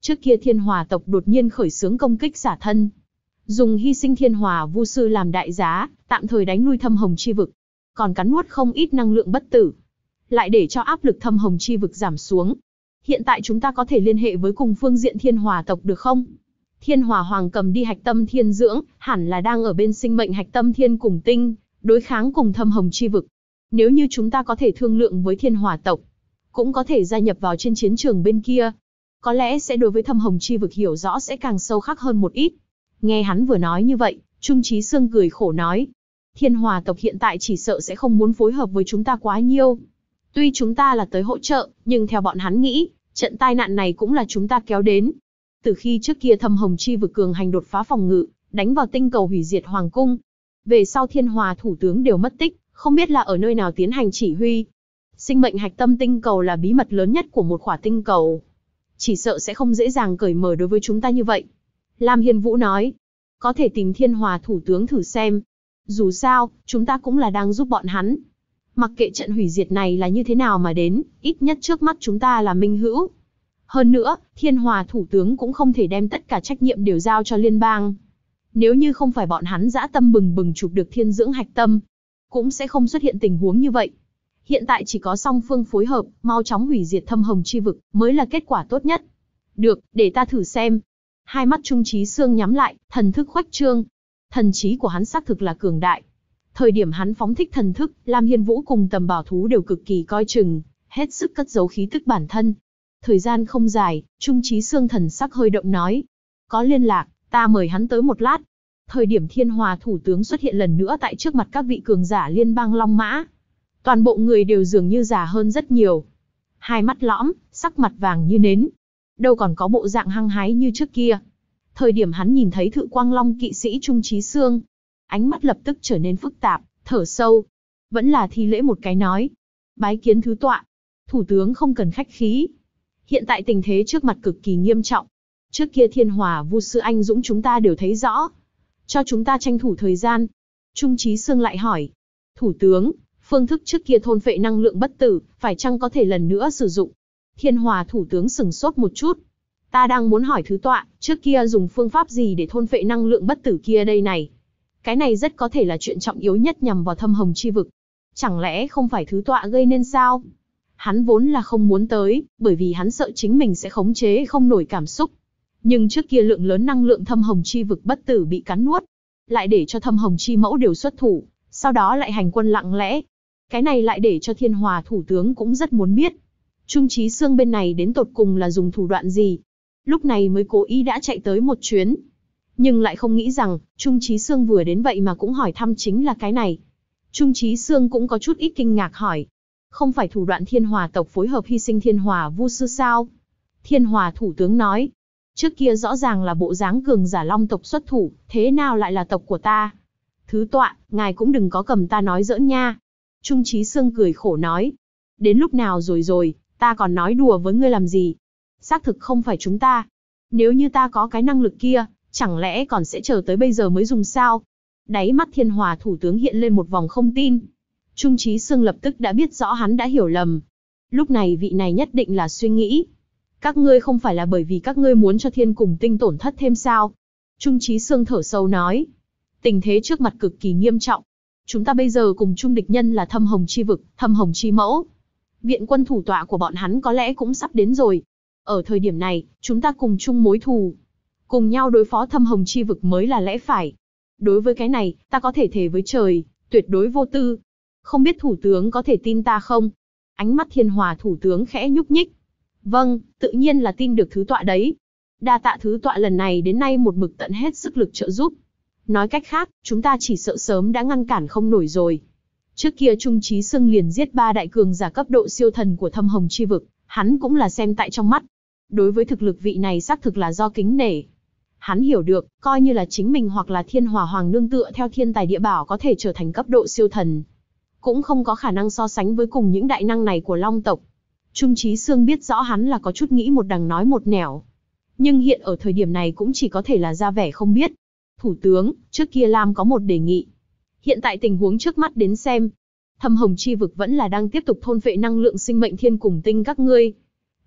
Trước kia Thiên Hỏa tộc đột nhiên khởi xướng công kích xả thân, dùng hy sinh Thiên Hỏa Vu sư làm đại giá, tạm thời đánh lui Thâm Hồng chi vực, còn cắn nuốt không ít năng lượng bất tử, lại để cho áp lực Thâm Hồng chi vực giảm xuống. Hiện tại chúng ta có thể liên hệ với cùng phương diện Thiên Hỏa tộc được không? Thiên Hỏa Hoàng cầm đi hạch tâm thiên dưỡng, hẳn là đang ở bên sinh mệnh hạch tâm thiên cùng tinh, đối kháng cùng Thâm Hồng chi vực. Nếu như chúng ta có thể thương lượng với Thiên Hỏa tộc, cũng có thể gia nhập vào trên chiến trường bên kia, có lẽ sẽ đối với Thâm Hồng chi vực hiểu rõ sẽ càng sâu khắc hơn một ít. Nghe hắn vừa nói như vậy, Trung Chí Sương cười khổ nói, Thiên Hỏa tộc hiện tại chỉ sợ sẽ không muốn phối hợp với chúng ta quá nhiều. Tuy chúng ta là tới hỗ trợ, nhưng theo bọn hắn nghĩ, trận tai nạn này cũng là chúng ta kéo đến. Từ khi trước kia Thâm Hồng chi vực cường hành đột phá phòng ngự, đánh vào tinh cầu hủy diệt hoàng cung, về sau Thiên Hỏa thủ tướng đều mất tích, không biết là ở nơi nào tiến hành chỉ huy. Sinh mệnh hạch tâm tinh cầu là bí mật lớn nhất của một khỏa tinh cầu, chỉ sợ sẽ không dễ dàng cởi mở đối với chúng ta như vậy. Lam Hiên Vũ nói, có thể tìm Thiên Hỏa thủ tướng thử xem. Dù sao, chúng ta cũng là đang giúp bọn hắn. Mặc kệ trận hủy diệt này là như thế nào mà đến, ít nhất trước mắt chúng ta là minh hữu. Hơn nữa, Thiên Hỏa thủ tướng cũng không thể đem tất cả trách nhiệm đều giao cho liên bang. Nếu như không phải bọn hắn dã tâm bừng bừng chụp được thiên dưỡng hạch tâm, cũng sẽ không xuất hiện tình huống như vậy. Hiện tại chỉ có song phương phối hợp, mau chóng hủy diệt Thâm Hồng chi vực mới là kết quả tốt nhất. Được, để ta thử xem. Hai mắt Trung Chí Sương nhắm lại, thần thức khuếch trương. Thần trí của hắn xác thực là cường đại. Thời điểm hắn phóng thích thần thức, Lam Hiên Vũ cùng Tầm Bảo Thú đều cực kỳ coi chừng, hết sức cất giấu khí tức bản thân. Thời gian không dài, Trung Chí Sương thần sắc hơi động nói, có liên lạc, ta mời hắn tới một lát. Thời điểm Thiên Hỏa thủ tướng xuất hiện lần nữa tại trước mặt các vị cường giả liên bang Long Mã, toàn bộ người đều dường như già hơn rất nhiều. Hai mắt lõm, sắc mặt vàng như nến, đâu còn có bộ dạng hăng hái như trước kia. Thời điểm hắn nhìn thấy Thự Quang Long kỵ sĩ Trung Chí Sương, ánh mắt lập tức trở nên phức tạp, thở sâu, vẫn là thi lễ một cái nói, bái kiến thứ tọa. Thủ tướng không cần khách khí. Hiện tại tình thế trước mặt cực kỳ nghiêm trọng. Trước kia Thiên Hỏa Vu sư anh dũng chúng ta đều thấy rõ. Cho chúng ta tranh thủ thời gian. Trung Chí Sương lại hỏi, thủ tướng, phương thức trước kia thôn phệ năng lượng bất tử, phải chăng có thể lần nữa sử dụng? Thiên Hỏa thủ tướng sừng sốt một chút. Ta đang muốn hỏi thứ tọa, trước kia dùng phương pháp gì để thôn phệ năng lượng bất tử kia đây này? Cái này rất có thể là chuyện trọng yếu nhất nhằm vào Thâm Hồng chi vực. Chẳng lẽ không phải thứ tọa gây nên sao? Hắn vốn là không muốn tới, bởi vì hắn sợ chính mình sẽ khống chế không nổi cảm xúc. Nhưng trước kia lượng lớn năng lượng Thâm Hồng chi vực bất tử bị cắn nuốt, lại để cho Thâm Hồng chi mẫu đều xuất thủ, sau đó lại hành quân lặng lẽ. Cái này lại để cho Thiên Hỏa thủ tướng cũng rất muốn biết. Trung Chí Sương bên này đến tột cùng là dùng thủ đoạn gì? Lúc này mới cố ý đã chạy tới một chuyến. Nhưng lại không nghĩ rằng, Trung Chí Sương vừa đến vậy mà cũng hỏi thăm chính là cái này. Trung Chí Sương cũng có chút ít kinh ngạc hỏi. Không phải thủ đoạn Thiên Hỏa tộc phối hợp hy sinh Thiên Hỏa Vu sư sao? Thiên Hỏa thủ tướng nói. Trước kia rõ ràng là bộ dáng cường giả Long tộc xuất thủ, thế nào lại là tộc của ta? Thứ tọa, ngài cũng đừng có cầm ta nói giỡn nha. Trung Chí Sương cười khổ nói. Đến lúc nào rồi, ta còn nói đùa với ngươi làm gì? Xác thực không phải chúng ta. Nếu như ta có cái năng lực kia, chẳng lẽ còn sẽ chờ tới bây giờ mới dùng sao? Đáy mắt Thiên Hỏa thủ tướng hiện lên một vòng không tin. Trung Chí Sương lập tức đã biết rõ hắn đã hiểu lầm. Lúc này vị này nhất định là suy nghĩ. Các ngươi không phải là bởi vì các ngươi muốn cho thiên cùng tinh tổn thất thêm sao? Trung Chí Sương thở sâu nói. Tình thế trước mặt cực kỳ nghiêm trọng. Chúng ta bây giờ cùng chung địch nhân là Thâm Hồng chi vực, Thâm Hồng chi mẫu. Viện quân thủ tọa của bọn hắn có lẽ cũng sắp đến rồi. Ở thời điểm này, chúng ta cùng chung mối thù, cùng nhau đối phó Thâm Hồng chi vực mới là lẽ phải. Đối với cái này, ta có thể thề với trời, tuyệt đối vô tư. Không biết thủ tướng có thể tin ta không? Ánh mắt Thiên Hỏa thủ tướng khẽ nhúc nhích. Vâng, tự nhiên là tin được thứ tọa đấy. Đa tạ thứ tọa lần này đến nay một mực tận hết sức lực trợ giúp. Nói cách khác, chúng ta chỉ sợ sớm đã ngăn cản không nổi rồi. Trước kia Trung Chí Sương liền giết 3 đại cường giả cấp độ siêu thần của Thâm Hồng chi vực, hắn cũng là xem tại trong mắt. Đối với thực lực vị này xác thực là do kính nể. Hắn hiểu được, coi như là chính mình hoặc là Thiên Hỏa Hoàng nương tựa theo thiên tài địa bảo có thể trở thành cấp độ siêu thần, cũng không có khả năng so sánh với cùng những đại năng này của Long tộc. Trung Chí Sương biết rõ hắn là có chút nghĩ một đằng nói một nẻo. Nhưng hiện ở thời điểm này cũng chỉ có thể là ra vẻ không biết. Thủ tướng, trước kia Lam có một đề nghị. Hiện tại tình huống trước mắt đến xem. Thâm Hồng chi vực vẫn là đang tiếp tục thôn phệ năng lượng sinh mệnh thiên cùng tinh các ngươi.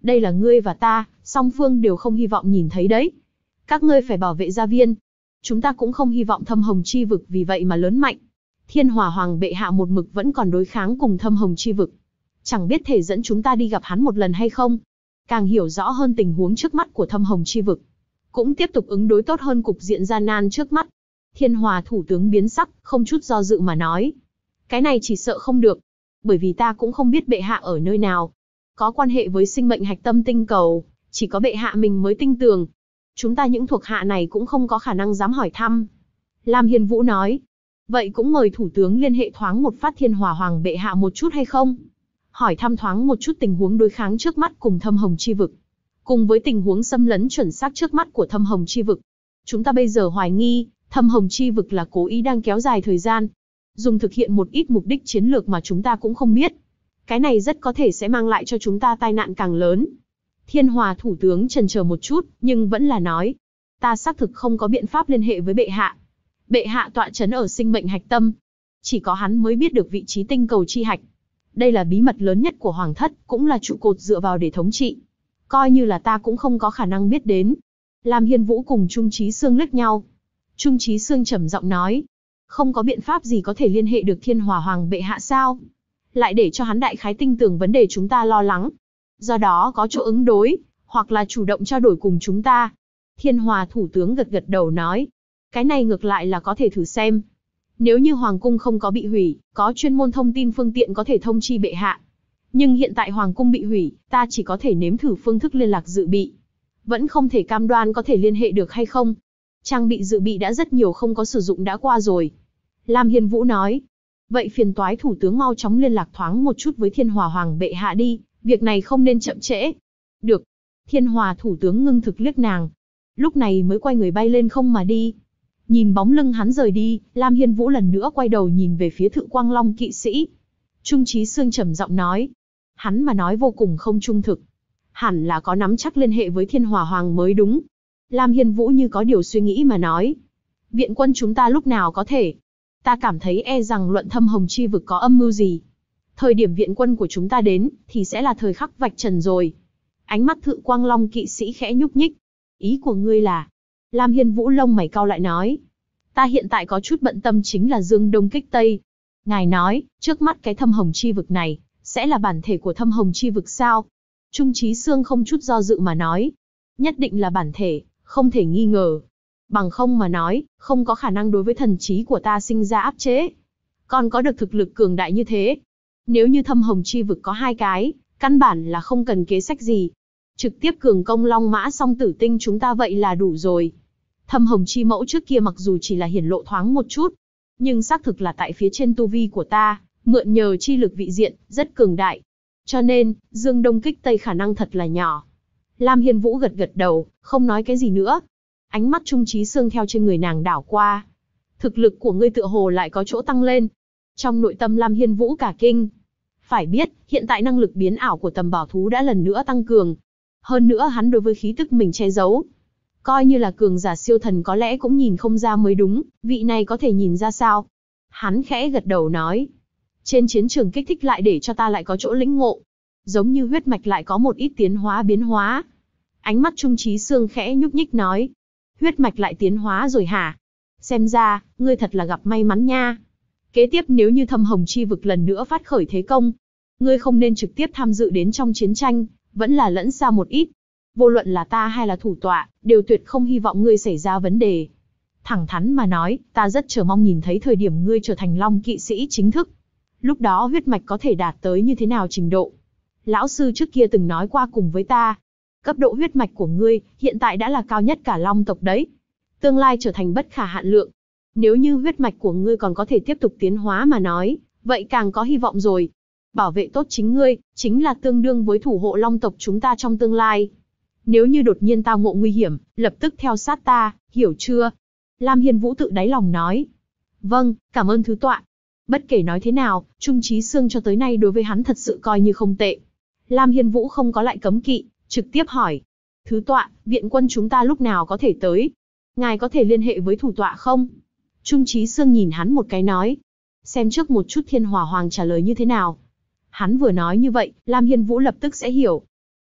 Đây là ngươi và ta, song phương đều không hy vọng nhìn thấy đấy. Các ngươi phải bảo vệ gia viên. Chúng ta cũng không hy vọng Thâm Hồng Chi Vực vì vậy mà lớn mạnh. Thiên Hỏa Hoàng bệ hạ một mực vẫn còn đối kháng cùng Thâm Hồng Chi Vực. Chẳng biết thể dẫn chúng ta đi gặp hắn một lần hay không. Càng hiểu rõ hơn tình huống trước mắt của Thâm Hồng Chi Vực, cũng tiếp tục ứng đối tốt hơn cục diện gian nan trước mắt. Thiên Hòa thủ tướng biến sắc, không chút do dự mà nói. Cái này chỉ sợ không được. Bởi vì ta cũng không biết bệ hạ ở nơi nào. Có quan hệ với sinh mệnh hạch tâm tinh cầu, chỉ có bệ hạ mình mới tinh tường. Chúng ta những thuộc hạ này cũng không có khả năng dám hỏi thăm. Lam Hiên Vũ nói. Vậy cũng mời thủ tướng liên hệ thoáng một phát Thiên Hỏa Hoàng bệ hạ một chút hay không? Hỏi thăm thoáng một chút tình huống đối kháng trước mắt cùng Thâm Hồng Chi Vực. Cùng với tình huống xâm lấn chuẩn xác trước mắt của Thâm Hồng Chi Vực. Chúng ta bây giờ hoài nghi, Thâm Hồng Chi Vực là cố ý đang kéo dài thời gian. Dùng thực hiện một ít mục đích chiến lược mà chúng ta cũng không biết. Cái này rất có thể sẽ mang lại cho chúng ta tai nạn càng lớn. Thiên Hòa thủ tướng chần chờ một chút, nhưng vẫn là nói. Ta xác thực không có biện pháp liên hệ với bệ hạ. Bệ hạ tọa trấn ở sinh mệnh hạch tâm. Chỉ có hắn mới biết được vị trí tinh cầu chi hạch. Đây là bí mật lớn nhất của Hoàng thất, cũng là trụ cột dựa vào để thống trị. Coi như là ta cũng không có khả năng biết đến. Lam Hiên Vũ cùng Trung Chí Sương liếc nhau. Trung Chí Sương trầm giọng nói. Không có biện pháp gì có thể liên hệ được Thiên Hỏa Hoàng bệ hạ sao? Lại để cho hắn đại khái tinh tường vấn đề chúng ta lo lắng. Do đó có chỗ ứng đối, hoặc là chủ động trao đổi cùng chúng ta. Thiên Hòa thủ tướng gật gật đầu nói. Cái này ngược lại là có thể thử xem. Nếu như Hoàng cung không có bị hủy, có chuyên môn thông tin phương tiện có thể thông chi bệ hạ. Nhưng hiện tại Hoàng cung bị hủy, ta chỉ có thể nếm thử phương thức liên lạc dự bị. Vẫn không thể cam đoan có thể liên hệ được hay không. Trang bị dự bị đã rất nhiều không có sử dụng đã qua rồi. Lam Hiên Vũ nói. Vậy phiền toái thủ tướng mau chóng liên lạc thoáng một chút với Thiên Hỏa Hoàng bệ hạ đi, việc này không nên chậm trễ. Được. Thiên Hòa thủ tướng ngưng thực liếc nàng. Lúc này mới quay người bay lên không mà đi. Nhìn bóng lưng hắn rời đi, Lam Hiên Vũ lần nữa quay đầu nhìn về phía Thự Quang Long kỵ sĩ. Trung Chí Sương trầm giọng nói. Hắn mà nói vô cùng không trung thực. Hẳn là có nắm chắc liên hệ với Thiên Hỏa Hoàng mới đúng. Lam Hiên Vũ như có điều suy nghĩ mà nói. Viện quân chúng ta lúc nào có thể? Ta cảm thấy e rằng luận Thâm Hồng Chi Vực có âm mưu gì. Thời điểm viện quân của chúng ta đến, thì sẽ là thời khắc vạch trần rồi. Ánh mắt Thự Quang Long kỵ sĩ khẽ nhúc nhích. Ý của ngươi là? Lam Hiên Vũ lông mày cau lại nói. Ta hiện tại có chút bận tâm chính là Dương Đông kích Tây. Ngài nói, trước mắt cái Thâm Hồng Chi Vực này, sẽ là bản thể của Thâm Hồng Chi Vực sao? Trung Chí Sương không chút do dự mà nói. Nhất định là bản thể, không thể nghi ngờ. Bằng không mà nói, không có khả năng đối với thần trí của ta sinh ra áp chế. Còn có được thực lực cường đại như thế. Nếu như Thâm Hồng Chi Vực có hai cái, căn bản là không cần kế sách gì. Trực tiếp cường công Long Mã Song Tử Tinh chúng ta vậy là đủ rồi. Thâm Hồng Chi Mẫu trước kia mặc dù chỉ là hiển lộ thoáng một chút, nhưng xác thực là tại phía trên tu vi của ta, mượn nhờ chi lực vị diện, rất cường đại. Cho nên, Dương Đông kích Tây khả năng thật là nhỏ. Lam Hiên Vũ gật gật đầu, không nói cái gì nữa. Ánh mắt Trung Chí Sương theo trên người nàng đảo qua. Thực lực của ngươi tựa hồ lại có chỗ tăng lên. Trong nội tâm Lam Hiên Vũ cả kinh. Phải biết, hiện tại năng lực biến ảo của Tầm Bảo Thú đã lần nữa tăng cường. Hơn nữa hắn đối với khí tức mình che giấu, coi như là cường giả siêu thần có lẽ cũng nhìn không ra mới đúng, vị này có thể nhìn ra sao? Hắn khẽ gật đầu nói. Trên chiến trường kích thích lại để cho ta lại có chỗ lĩnh ngộ. Giống như huyết mạch lại có một ít biến hóa. Ánh mắt Trung Chí Sương khẽ nhúc nhích nói. Huyết mạch lại tiến hóa rồi hả? Xem ra, ngươi thật là gặp may mắn nha. Kế tiếp nếu như Thâm Hồng Chi Vực lần nữa phát khởi thế công, ngươi không nên trực tiếp tham dự đến trong chiến tranh, vẫn là lẫn xa một ít. Vô luận là ta hay là thủ tọa, đều tuyệt không hy vọng ngươi xảy ra vấn đề. Thẳng thắn mà nói, ta rất chờ mong nhìn thấy thời điểm ngươi trở thành Long kỵ sĩ chính thức. Lúc đó huyết mạch có thể đạt tới như thế nào trình độ? Lão sư trước kia từng nói qua cùng với ta. Cấp độ huyết mạch của ngươi, hiện tại đã là cao nhất cả Long tộc đấy. Tương lai trở thành bất khả hạn lượng. Nếu như huyết mạch của ngươi còn có thể tiếp tục tiến hóa mà nói, vậy càng có hy vọng rồi. Bảo vệ tốt chính ngươi, chính là tương đương với thủ hộ Long tộc chúng ta trong tương lai. Nếu như đột nhiên tao ngộ nguy hiểm, lập tức theo sát ta, hiểu chưa? Lam Hiên Vũ tự đáy lòng nói. Vâng, cảm ơn thứ tọa. Bất kể nói thế nào, Trung Chí Sương cho tới nay đối với hắn thật sự coi như không tệ. Lam Hiên Vũ không có lại cấm kỵ, trực tiếp hỏi. Thứ tọa, viện quân chúng ta lúc nào có thể tới? Ngài có thể liên hệ với thủ tọa không? Trung Chí Sương nhìn hắn một cái nói. Xem trước một chút Thiên Hỏa Hoàng trả lời như thế nào. Hắn vừa nói như vậy, Lam Hiên Vũ lập tức sẽ hiểu.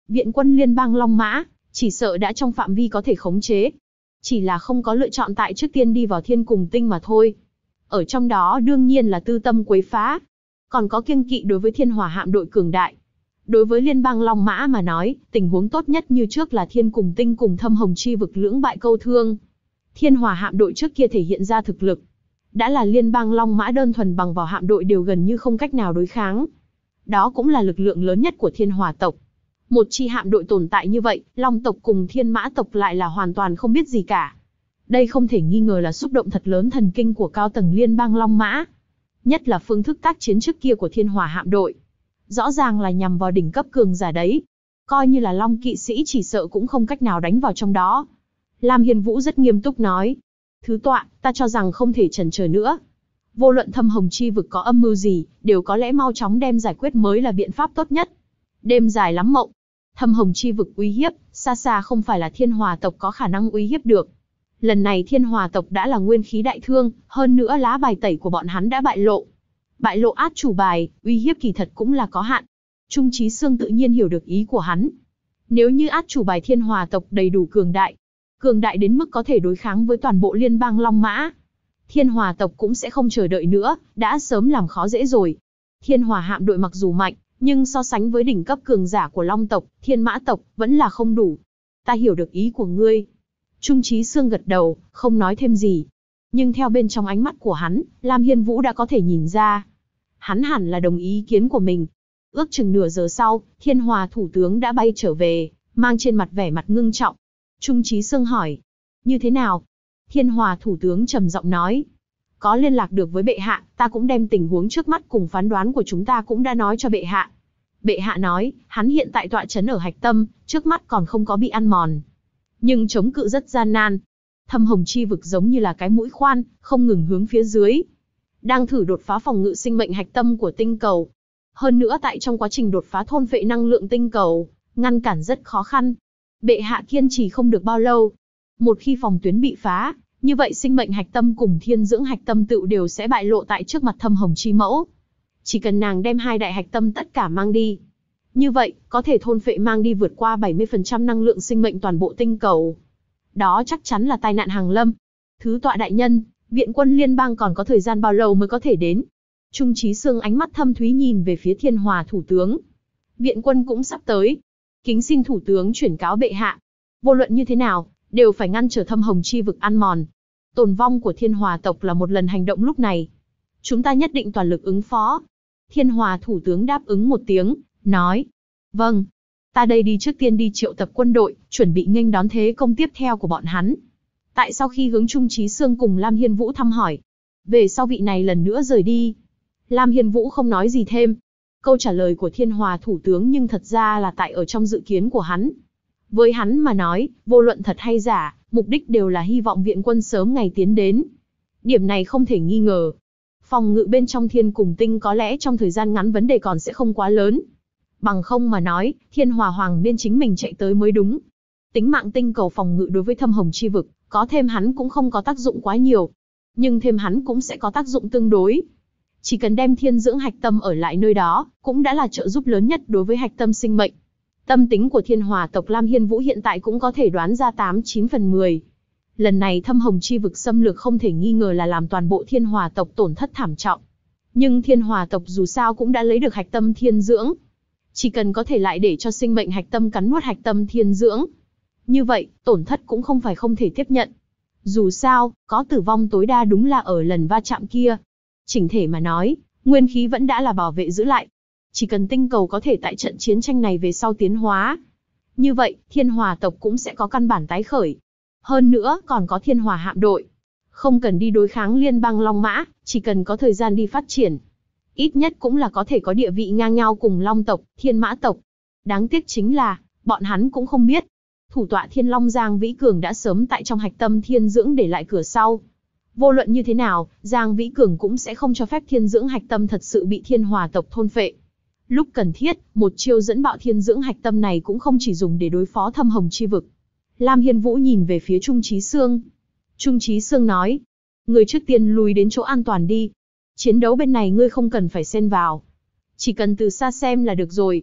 Viện quân liên bang Long Mã, chỉ sợ đã trong phạm vi có thể khống chế. Chỉ là không có lựa chọn tại trước tiên đi vào Thiên Cùng Tinh mà thôi. Ở trong đó đương nhiên là tư tâm quấy phá. Còn có kiêng kỵ đối với Thiên Hỏa hạm đội cường đại. Đối với liên bang Long Mã mà nói, tình huống tốt nhất như trước là Thiên Cùng Tinh cùng Thâm Hồng Chi vực lưỡng bại câu thương. Thiên Hỏa hạm đội trước kia thể hiện ra thực lực. Đã là liên bang Long Mã đơn thuần bằng vào hạm đội đều gần như không cách nào đối kháng. Đó cũng là lực lượng lớn nhất của Thiên Hỏa tộc. Một chi hạm đội tồn tại như vậy, Long tộc cùng Thiên Mã tộc lại là hoàn toàn không biết gì cả. Đây không thể nghi ngờ là xúc động thật lớn thần kinh của cao tầng liên bang Long Mã. Nhất là phương thức tác chiến trước kia của Thiên Hỏa hạm đội. Rõ ràng là nhằm vào đỉnh cấp cường giả đấy. Coi như là Long kỵ sĩ chỉ sợ cũng không cách nào đánh vào trong đó. Lam Hiên Vũ rất nghiêm túc nói. Thứ tọa, ta cho rằng không thể chần chờ nữa. Vô luận Thâm Hồng Chi vực có âm mưu gì, đều có lẽ mau chóng đem giải quyết mới là biện pháp tốt nhất. Đêm dài lắm mộng. Thâm Hồng Chi vực uy hiếp, xa xa không phải là Thiên Hỏa tộc có khả năng uy hiếp được. Lần này Thiên Hỏa tộc đã là nguyên khí đại thương, hơn nữa lá bài tẩy của bọn hắn đã bại lộ. Bại lộ át chủ bài, uy hiếp kỳ thật cũng là có hạn. Trung Chí Xương tự nhiên hiểu được ý của hắn. Nếu như át chủ bài Thiên Hỏa tộc đầy đủ cường đại đến mức có thể đối kháng với toàn bộ liên bang Long Mã, Thiên Hỏa tộc cũng sẽ không chờ đợi nữa, đã sớm làm khó dễ rồi. Thiên Hỏa hạm đội mặc dù mạnh, nhưng so sánh với đỉnh cấp cường giả của Long tộc, Thiên Mã tộc, vẫn là không đủ. Ta hiểu được ý của ngươi. Trung Chí Xương gật đầu, không nói thêm gì. Nhưng theo bên trong ánh mắt của hắn, Lam Hiên Vũ đã có thể nhìn ra. Hắn hẳn là đồng ý kiến của mình. Ước chừng nửa giờ sau, Thiên Hỏa thủ tướng đã bay trở về, mang trên mặt vẻ mặt ngưng trọng. Trung Chí Xương hỏi, như thế nào? Thiên Hỏa thủ tướng trầm giọng nói, có liên lạc được với bệ hạ, ta cũng đem tình huống trước mắt cùng phán đoán của chúng ta cũng đã nói cho bệ hạ. Bệ hạ nói, hắn hiện tại tọa trấn ở hạch tâm, trước mắt còn không có bị ăn mòn. Nhưng chống cự rất gian nan. Thâm Hồng Chi vực giống như là cái mũi khoan, không ngừng hướng phía dưới. Đang thử đột phá phòng ngự sinh mệnh hạch tâm của tinh cầu. Hơn nữa tại trong quá trình đột phá thôn phệ năng lượng tinh cầu, ngăn cản rất khó khăn. Bệ hạ kiên trì không được bao lâu. Một khi phòng tuyến bị phá, như vậy sinh mệnh hạch tâm cùng thiên dưỡng hạch tâm tựu đều sẽ bại lộ tại trước mặt Thâm Hồng Chi mẫu. Chỉ cần nàng đem hai đại hạch tâm tất cả mang đi. Như vậy, có thể thôn phệ mang đi vượt qua 70% năng lượng sinh mệnh toàn bộ tinh cầu. Đó chắc chắn là tai nạn hàng lâm. Thứ tọa đại nhân, viện quân liên bang còn có thời gian bao lâu mới có thể đến? Trung Chí Xương ánh mắt thâm thúy nhìn về phía Thiên Hỏa thủ tướng. Viện quân cũng sắp tới. Kính xin thủ tướng chuyển cáo bệ hạ. Vô luận như thế nào, đều phải ngăn trở Thâm Hồng Chi vực ăn mòn. Tồn vong của Thiên Hỏa tộc là một lần hành động lúc này. Chúng ta nhất định toàn lực ứng phó. Thiên Hỏa thủ tướng đáp ứng một tiếng, nói. Vâng. Ta đây đi trước tiên đi triệu tập quân đội, chuẩn bị nghênh đón thế công tiếp theo của bọn hắn. Tại sau khi hướng Trung Chí Xương cùng Lam Hiên Vũ thăm hỏi, về sau vị này lần nữa rời đi. Lam Hiên Vũ không nói gì thêm. Câu trả lời của Thiên Hỏa thủ tướng nhưng thật ra là tại ở trong dự kiến của hắn. Với hắn mà nói, vô luận thật hay giả, mục đích đều là hy vọng viện quân sớm ngày tiến đến. Điểm này không thể nghi ngờ. Phòng ngự bên trong Thiên Cùng Tinh có lẽ trong thời gian ngắn vấn đề còn sẽ không quá lớn. Bằng không mà nói, Thiên Hỏa Hoàng nên chính mình chạy tới mới đúng. Tính mạng tinh cầu phòng ngự đối với Thâm Hồng Chi vực, có thêm hắn cũng không có tác dụng quá nhiều. Nhưng thêm hắn cũng sẽ có tác dụng tương đối. Chỉ cần đem thiên dưỡng hạch tâm ở lại nơi đó, cũng đã là trợ giúp lớn nhất đối với hạch tâm sinh mệnh. Tâm tính của Thiên Hỏa tộc Lam Hiên Vũ hiện tại cũng có thể đoán ra 8-9 phần 10. Lần này Thâm Hồng Chi vực xâm lược không thể nghi ngờ là làm toàn bộ Thiên Hỏa tộc tổn thất thảm trọng. Nhưng Thiên Hỏa tộc dù sao cũng đã lấy được hạch tâm thiên dưỡng. Chỉ cần có thể lại để cho sinh mệnh hạch tâm cắn nuốt hạch tâm thiên dưỡng. Như vậy, tổn thất cũng không phải không thể tiếp nhận. Dù sao, có tử vong tối đa đúng là ở lần va chạm kia. Chỉnh thể mà nói, nguyên khí vẫn đã là bảo vệ giữ lại. Chỉ cần tinh cầu có thể tại trận chiến tranh này về sau tiến hóa. Như vậy, Thiên Hỏa tộc cũng sẽ có căn bản tái khởi. Hơn nữa, còn có Thiên Hỏa hạm đội. Không cần đi đối kháng liên bang Long Mã, chỉ cần có thời gian đi phát triển. Ít nhất cũng là có thể có địa vị ngang nhau cùng Long tộc, Thiên Mã tộc. Đáng tiếc chính là, bọn hắn cũng không biết. Thủ tọa Thiên Long Giang Vĩ Cường đã sớm tại trong hạch tâm thiên dưỡng để lại cửa sau. Vô luận như thế nào, Giang Vĩ Cường cũng sẽ không cho phép thiên dưỡng hạch tâm thật sự bị Thiên Hỏa tộc thôn phệ. Lúc cần thiết, một chiêu dẫn bạo thiên dưỡng hạch tâm này cũng không chỉ dùng để đối phó Thâm Hồng Chi vực. Lam Hiên Vũ nhìn về phía Trung Chí Xương. Trung Chí Xương nói, người trước tiên lùi đến chỗ an toàn đi. Chiến đấu bên này ngươi không cần phải xen vào. Chỉ cần từ xa xem là được rồi.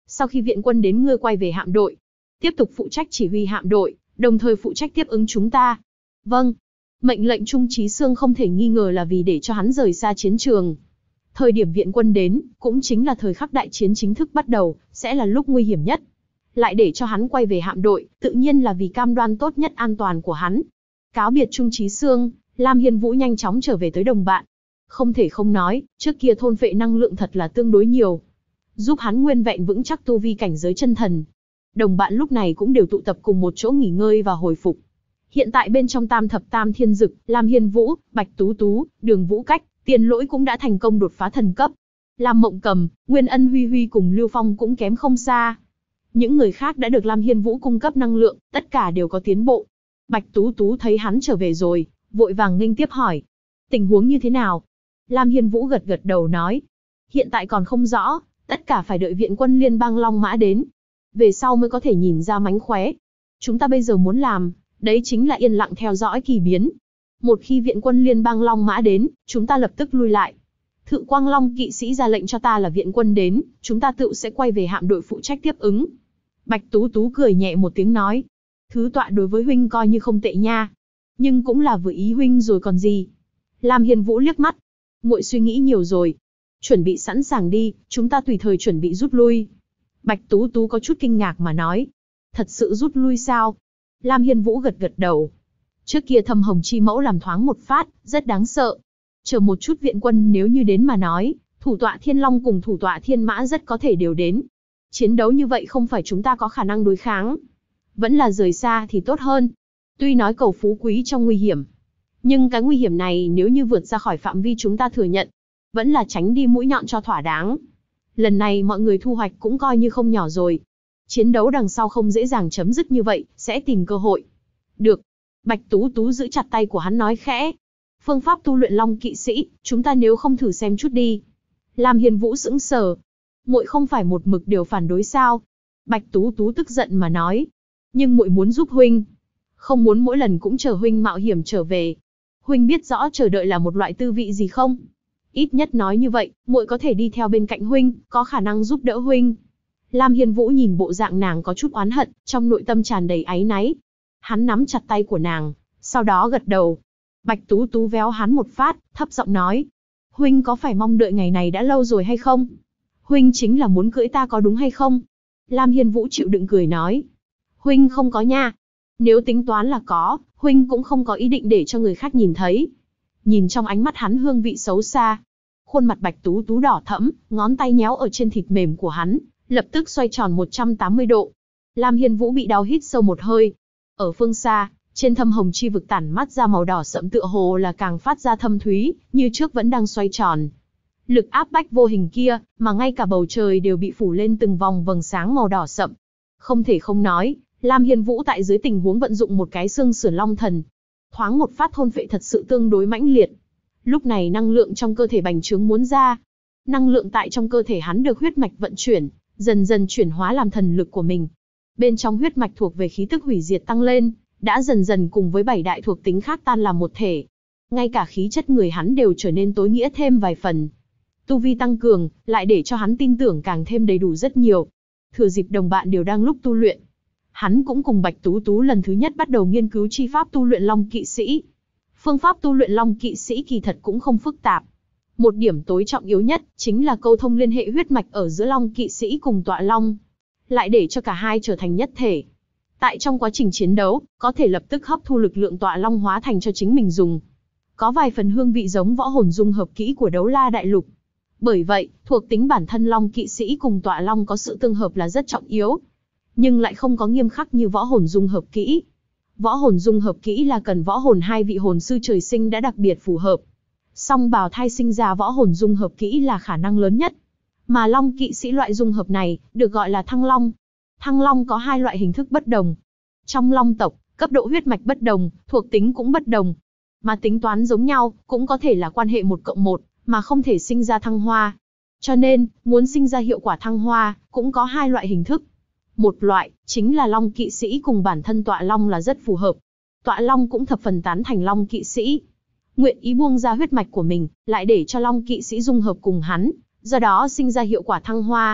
Sau khi viện quân đến ngươi quay về hạm đội, tiếp tục phụ trách chỉ huy hạm đội, đồng thời phụ trách tiếp ứng chúng ta. Vâng. Mệnh lệnh Trung Chí Xương không thể nghi ngờ là vì để cho hắn rời xa chiến trường. Thời điểm viện quân đến, cũng chính là thời khắc đại chiến chính thức bắt đầu, sẽ là lúc nguy hiểm nhất. Lại để cho hắn quay về hạm đội, tự nhiên là vì cam đoan tốt nhất an toàn của hắn. Cáo biệt Trung Chí Xương, Lam Hiên Vũ nhanh chóng trở về tới đồng bạn. Không thể không nói, trước kia thôn phệ năng lượng thật là tương đối nhiều, giúp hắn nguyên vẹn vững chắc tu vi cảnh giới chân thần. Đồng bạn lúc này cũng đều tụ tập cùng một chỗ nghỉ ngơi và hồi phục. Hiện tại bên trong Tam Thập Tam Thiên Dực, Lam Hiên Vũ, Bạch Tú Tú, Đường Vũ Cách, Tiền Lỗi cũng đã thành công đột phá thần cấp. Lam Mộng Cầm, Nguyên Ân Huy Huy cùng Lưu Phong cũng kém không xa. Những người khác đã được Lam Hiên Vũ cung cấp năng lượng, tất cả đều có tiến bộ. Bạch Tú Tú thấy hắn trở về rồi, vội vàng nghênh tiếp hỏi. Tình huống như thế nào? Lam Hiên Vũ gật gật đầu nói. Hiện tại còn không rõ, tất cả phải đợi viện quân liên bang Long Mã đến. Về sau mới có thể nhìn ra mánh khóe. Chúng ta bây giờ muốn làm, đấy chính là yên lặng theo dõi kỳ biến. Một khi viện quân liên bang Long Mã đến, chúng ta lập tức lui lại. Thự Quang Long kỵ sĩ ra lệnh cho ta là viện quân đến, chúng ta tự sẽ quay về hạm đội phụ trách tiếp ứng. Bạch Tú Tú cười nhẹ một tiếng nói. Thứ tọa đối với huynh coi như không tệ nha. Nhưng cũng là vừa ý huynh rồi còn gì. Lam Hiên Vũ liếc mắt. Muội suy nghĩ nhiều rồi. Chuẩn bị sẵn sàng đi, chúng ta tùy thời chuẩn bị rút lui. Bạch Tú Tú có chút kinh ngạc mà nói. Thật sự rút lui sao? Lam Hiên Vũ gật gật đầu. Trước kia Thâm Hồng Chi Mẫu làm thoáng một phát, rất đáng sợ. Chờ một chút viện quân nếu như đến mà nói, thủ tọa Thiên Long cùng thủ tọa Thiên Mã rất có thể đều đến. Chiến đấu như vậy không phải chúng ta có khả năng đối kháng. Vẫn là rời xa thì tốt hơn. Tuy nói cầu phú quý trong nguy hiểm, nhưng cái nguy hiểm này nếu như vượt ra khỏi phạm vi chúng ta thừa nhận, vẫn là tránh đi mũi nhọn cho thỏa đáng. Lần này mọi người thu hoạch cũng coi như không nhỏ rồi. Chiến đấu đằng sau không dễ dàng chấm dứt như vậy, sẽ tìm cơ hội. Được. Bạch Tú Tú giữ chặt tay của hắn nói khẽ. Phương pháp tu luyện Long kỵ sĩ, chúng ta nếu không thử xem chút đi. Lam Hiên Vũ sững sờ. Muội không phải một mực đều phản đối sao? Bạch Tú Tú tức giận mà nói. Nhưng muội muốn giúp huynh. Không muốn mỗi lần cũng chờ huynh mạo hiểm trở về. Huynh biết rõ chờ đợi là một loại tư vị gì không? Ít nhất nói như vậy, muội có thể đi theo bên cạnh huynh, có khả năng giúp đỡ huynh. Lam Hiên Vũ nhìn bộ dạng nàng có chút oán hận, trong nội tâm tràn đầy áy náy. Hắn nắm chặt tay của nàng, sau đó gật đầu. Bạch Tú Tú véo hắn một phát, thấp giọng nói. Huynh có phải mong đợi ngày này đã lâu rồi hay không? Huynh chính là muốn cưỡi ta có đúng hay không? Lam Hiên Vũ chịu đựng cười nói. Huynh không có nha. Nếu tính toán là có, huynh cũng không có ý định để cho người khác nhìn thấy. Nhìn trong ánh mắt hắn hương vị xấu xa. Khuôn mặt Bạch Tú Tú đỏ thẫm, ngón tay nhéo ở trên thịt mềm của hắn, lập tức xoay tròn 180 độ. Lam Hiên Vũ bị đau hít sâu một hơi. Ở phương xa, trên Thâm Hồng chi vực tản mắt ra màu đỏ sẫm tựa hồ là càng phát ra thâm thúy, như trước vẫn đang xoay tròn. Lực áp bách vô hình kia, mà ngay cả bầu trời đều bị phủ lên từng vòng vầng sáng màu đỏ sậm. Không thể không nói, Lam Hiên Vũ tại dưới tình huống vận dụng một cái xương sườn long thần, thoáng một phát thôn phệ thật sự tương đối mãnh liệt. Lúc này năng lượng trong cơ thể bành trướng muốn ra. Năng lượng tại trong cơ thể hắn được huyết mạch vận chuyển, dần dần chuyển hóa làm thần lực của mình. Bên trong huyết mạch thuộc về khí tức hủy diệt tăng lên, đã dần dần cùng với 7 đại thuộc tính khác tan làm một thể. Ngay cả khí chất người hắn đều trở nên tối nghĩa thêm vài phần. Tu vi tăng cường, lại để cho hắn tin tưởng càng thêm đầy đủ rất nhiều. Thừa dịp đồng bạn đều đang lúc tu luyện, hắn cũng cùng Bạch Tú Tú lần thứ nhất bắt đầu nghiên cứu chi pháp tu luyện Long kỵ sĩ. Phương pháp tu luyện Long kỵ sĩ kỳ thật cũng không phức tạp. Một điểm tối trọng yếu nhất chính là câu thông liên hệ huyết mạch ở giữa Long kỵ sĩ cùng tọa Long, lại để cho cả hai trở thành nhất thể. Tại trong quá trình chiến đấu, có thể lập tức hấp thu lực lượng tọa Long hóa thành cho chính mình dùng. Có vài phần hương vị giống võ hồn dung hợp kỹ của Đấu La Đại Lục. Bởi vậy, thuộc tính bản thân Long kỵ sĩ cùng tọa Long có sự tương hợp là rất trọng yếu, nhưng lại không có nghiêm khắc như võ hồn dung hợp kỹ. Võ hồn dung hợp kỹ là cần võ hồn hai vị hồn sư trời sinh đã đặc biệt phù hợp. Song bào thai sinh ra võ hồn dung hợp kỹ là khả năng lớn nhất. Mà Long kỵ sĩ loại dung hợp này, được gọi là Thăng Long. Thăng Long có hai loại hình thức bất đồng. Trong Long tộc, cấp độ huyết mạch bất đồng, thuộc tính cũng bất đồng. Mà tính toán giống nhau, cũng có thể là quan hệ 1+1, mà không thể sinh ra thăng hoa. Cho nên, muốn sinh ra hiệu quả thăng hoa, cũng có hai loại hình thức. Một loại, chính là Long kỵ sĩ cùng bản thân tọa Long là rất phù hợp. Tọa Long cũng thập phần tán thành Long kỵ sĩ. Nguyện ý buông ra huyết mạch của mình, lại để cho Long kỵ sĩ dung hợp cùng hắn, do đó sinh ra hiệu quả thăng hoa.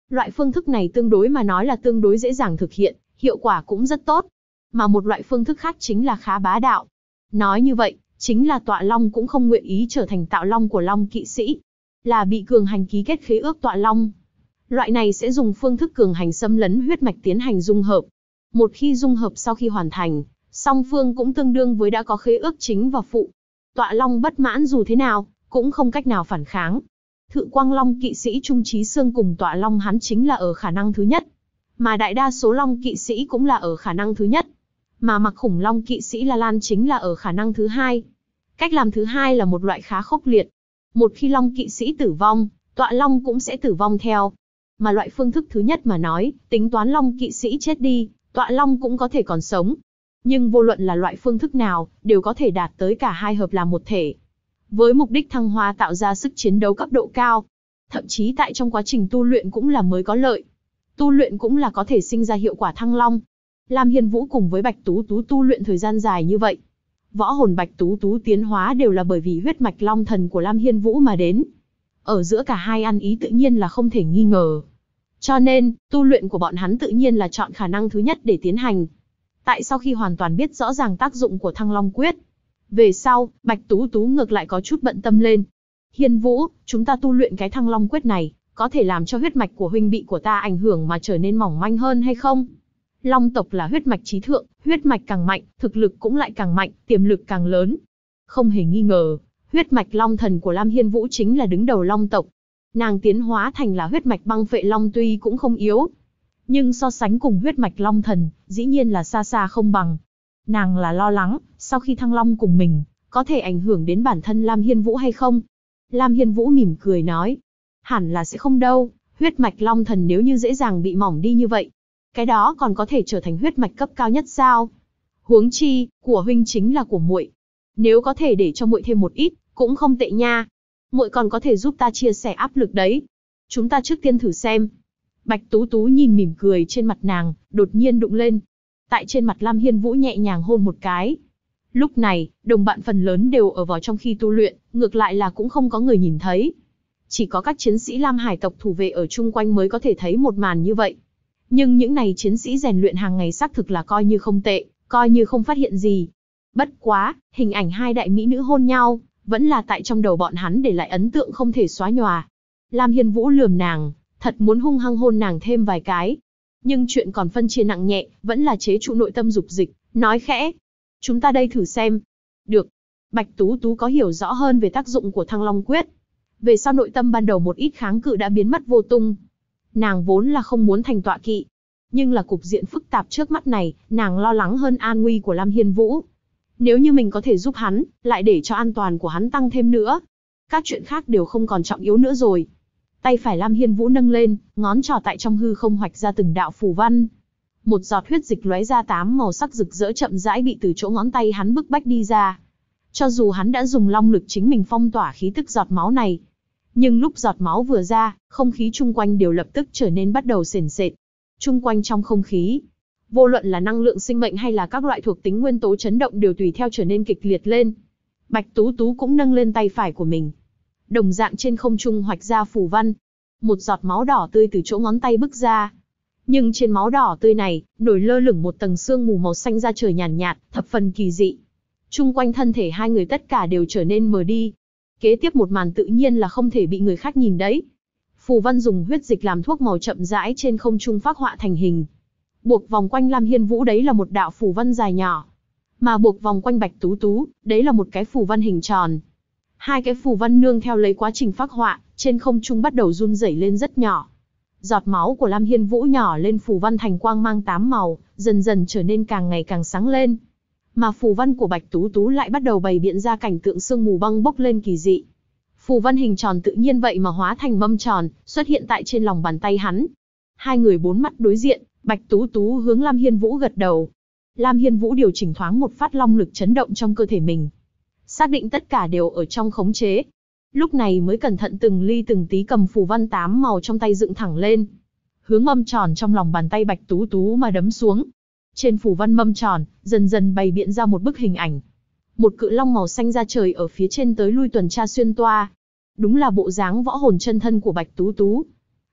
Loại phương thức này tương đối mà nói là tương đối dễ dàng thực hiện, hiệu quả cũng rất tốt. Mà một loại phương thức khác chính là khá bá đạo. Nói như vậy, chính là Tọa Long cũng không nguyện ý trở thành Tạo Long của Long kỵ sĩ, là bị cường hành ký kết khế ước Tọa Long. Loại này sẽ dùng phương thức cường hành xâm lấn huyết mạch tiến hành dung hợp. Một khi dung hợp sau khi hoàn thành, song phương cũng tương đương với đã có khế ước chính và phụ. Tọa Long bất mãn dù thế nào, cũng không cách nào phản kháng. Thự Quang Long kỵ sĩ Trung Chí Xương cùng Tọa Long hắn chính là ở khả năng thứ nhất. Mà đại đa số Long kỵ sĩ cũng là ở khả năng thứ nhất. Mà Mặc Khủng Long kỵ sĩ La Lan chính là ở khả năng thứ hai. Cách làm thứ hai là một loại khá khốc liệt. Một khi Long kỵ sĩ tử vong, Tọa Long cũng sẽ tử vong theo. Mà loại phương thức thứ nhất mà nói, tính toán Long kỵ sĩ chết đi, Tọa Long cũng có thể còn sống. Nhưng vô luận là loại phương thức nào, đều có thể đạt tới cả hai hợp làm một thể. Với mục đích thăng hoa tạo ra sức chiến đấu cấp độ cao. Thậm chí tại trong quá trình tu luyện cũng là mới có lợi. Tu luyện cũng là có thể sinh ra hiệu quả thăng long. Lam Hiên Vũ cùng với Bạch Tú Tú tu luyện thời gian dài như vậy. Võ hồn Bạch Tú Tú tiến hóa đều là bởi vì huyết mạch long thần của Lam Hiên Vũ mà đến. Ở giữa cả hai ăn ý tự nhiên là không thể nghi ngờ. Cho nên, tu luyện của bọn hắn tự nhiên là chọn khả năng thứ nhất để tiến hành. Tại sau khi hoàn toàn biết rõ ràng tác dụng của Thăng Long Quyết, về sau, Bạch Tú Tú ngược lại có chút bận tâm lên. Hiên Vũ, chúng ta tu luyện cái Thăng Long Quyết này, có thể làm cho huyết mạch của huynh bị của ta ảnh hưởng mà trở nên mỏng manh hơn hay không? Long tộc là huyết mạch chí thượng, huyết mạch càng mạnh, thực lực cũng lại càng mạnh, tiềm lực càng lớn. Không hề nghi ngờ, huyết mạch long thần của Lam Hiên Vũ chính là đứng đầu long tộc. Nàng tiến hóa thành là huyết mạch băng phệ long tuy cũng không yếu, nhưng so sánh cùng huyết mạch long thần, dĩ nhiên là xa xa không bằng. Nàng là lo lắng, sau khi thăng long cùng mình, có thể ảnh hưởng đến bản thân Lam Hiên Vũ hay không? Lam Hiên Vũ mỉm cười nói, hẳn là sẽ không đâu, huyết mạch long thần nếu như dễ dàng bị mỏng đi như vậy, cái đó còn có thể trở thành huyết mạch cấp cao nhất sao? Huống chi, của huynh chính là của muội. Nếu có thể để cho muội thêm một ít, cũng không tệ nha. Muội còn có thể giúp ta chia sẻ áp lực đấy. Chúng ta trước tiên thử xem. Bạch Tú Tú nhìn mỉm cười trên mặt nàng, đột nhiên đụng lên. Tại trên mặt Lam Hiên Vũ nhẹ nhàng hôn một cái. Lúc này, đồng bạn phần lớn đều ở vào trong khi tu luyện, ngược lại là cũng không có người nhìn thấy. Chỉ có các chiến sĩ Lam Hải tộc thủ vệ ở chung quanh mới có thể thấy một màn như vậy. Nhưng những này chiến sĩ rèn luyện hàng ngày xác thực là coi như không tệ, coi như không phát hiện gì. Bất quá, hình ảnh hai đại mỹ nữ hôn nhau, vẫn là tại trong đầu bọn hắn để lại ấn tượng không thể xóa nhòa. Lam Hiên Vũ lườm nàng, thật muốn hung hăng hôn nàng thêm vài cái. Nhưng chuyện còn phân chia nặng nhẹ, vẫn là chế trụ nội tâm dục dịch, nói khẽ. Chúng ta đây thử xem. Được. Bạch Tú Tú có hiểu rõ hơn về tác dụng của Thăng Long Quyết. Về sau nội tâm ban đầu một ít kháng cự đã biến mất vô tung. Nàng vốn là không muốn thành tọa kỵ. Nhưng là cục diện phức tạp trước mắt này, nàng lo lắng hơn an nguy của Lam Hiên Vũ. Nếu như mình có thể giúp hắn, lại để cho an toàn của hắn tăng thêm nữa. Các chuyện khác đều không còn trọng yếu nữa rồi. Tay phải Lam Hiên Vũ nâng lên, ngón trỏ tại trong hư không hoạch ra từng đạo phù văn. Một giọt huyết dịch lóe ra 8 màu sắc rực rỡ chậm rãi bị từ chỗ ngón tay hắn bức bách đi ra. Cho dù hắn đã dùng long lực chính mình phong tỏa khí tức giọt máu này, nhưng lúc giọt máu vừa ra, không khí chung quanh đều lập tức trở nên bắt đầu sền sệt. Chung quanh trong không khí, vô luận là năng lượng sinh mệnh hay là các loại thuộc tính nguyên tố chấn động đều tùy theo trở nên kịch liệt lên. Bạch Tú Tú cũng nâng lên tay phải của mình. Đồng dạng trên không trung hoạch ra phù văn. Một giọt máu đỏ tươi từ chỗ ngón tay bức ra. Nhưng trên máu đỏ tươi này, nổi lơ lửng một tầng sương mù màu xanh da trời nhàn nhạt, thập phần kỳ dị. Chung quanh thân thể hai người tất cả đều trở nên mờ đi. Kế tiếp một màn tự nhiên là không thể bị người khác nhìn đấy. Phù văn dùng huyết dịch làm thuốc màu chậm rãi trên không trung phác họa thành hình. Buộc vòng quanh Lam Hiên Vũ đấy là một đạo phù văn dài nhỏ. Mà buộc vòng quanh Bạch Tú Tú, đấy là một cái phù văn hình tròn. Hai cái phù văn nương theo lấy quá trình phác họa, trên không trung bắt đầu run rẩy lên rất nhỏ. Giọt máu của Lam Hiên Vũ nhỏ lên phù văn thành quang mang 8 màu, dần dần trở nên càng ngày càng sáng lên. Mà phù văn của Bạch Tú Tú lại bắt đầu bày biện ra cảnh tượng sương mù băng bốc lên kỳ dị. Phù văn hình tròn tự nhiên vậy mà hóa thành mâm tròn, xuất hiện tại trên lòng bàn tay hắn. Hai người bốn mắt đối diện, Bạch Tú Tú hướng Lam Hiên Vũ gật đầu. Lam Hiên Vũ điều chỉnh thoáng một phát long lực chấn động trong cơ thể mình. Xác định tất cả đều ở trong khống chế. Lúc này mới cẩn thận từng ly từng tí cầm phù văn 8 màu trong tay dựng thẳng lên. Hướng mâm tròn trong lòng bàn tay Bạch Tú Tú mà đấm xuống. Trên phù văn mâm tròn, dần dần bày biện ra một bức hình ảnh. Một cự long màu xanh da trời ở phía trên tới lui tuần tra xuyên toa. Đúng là bộ dáng võ hồn chân thân của Bạch Tú Tú.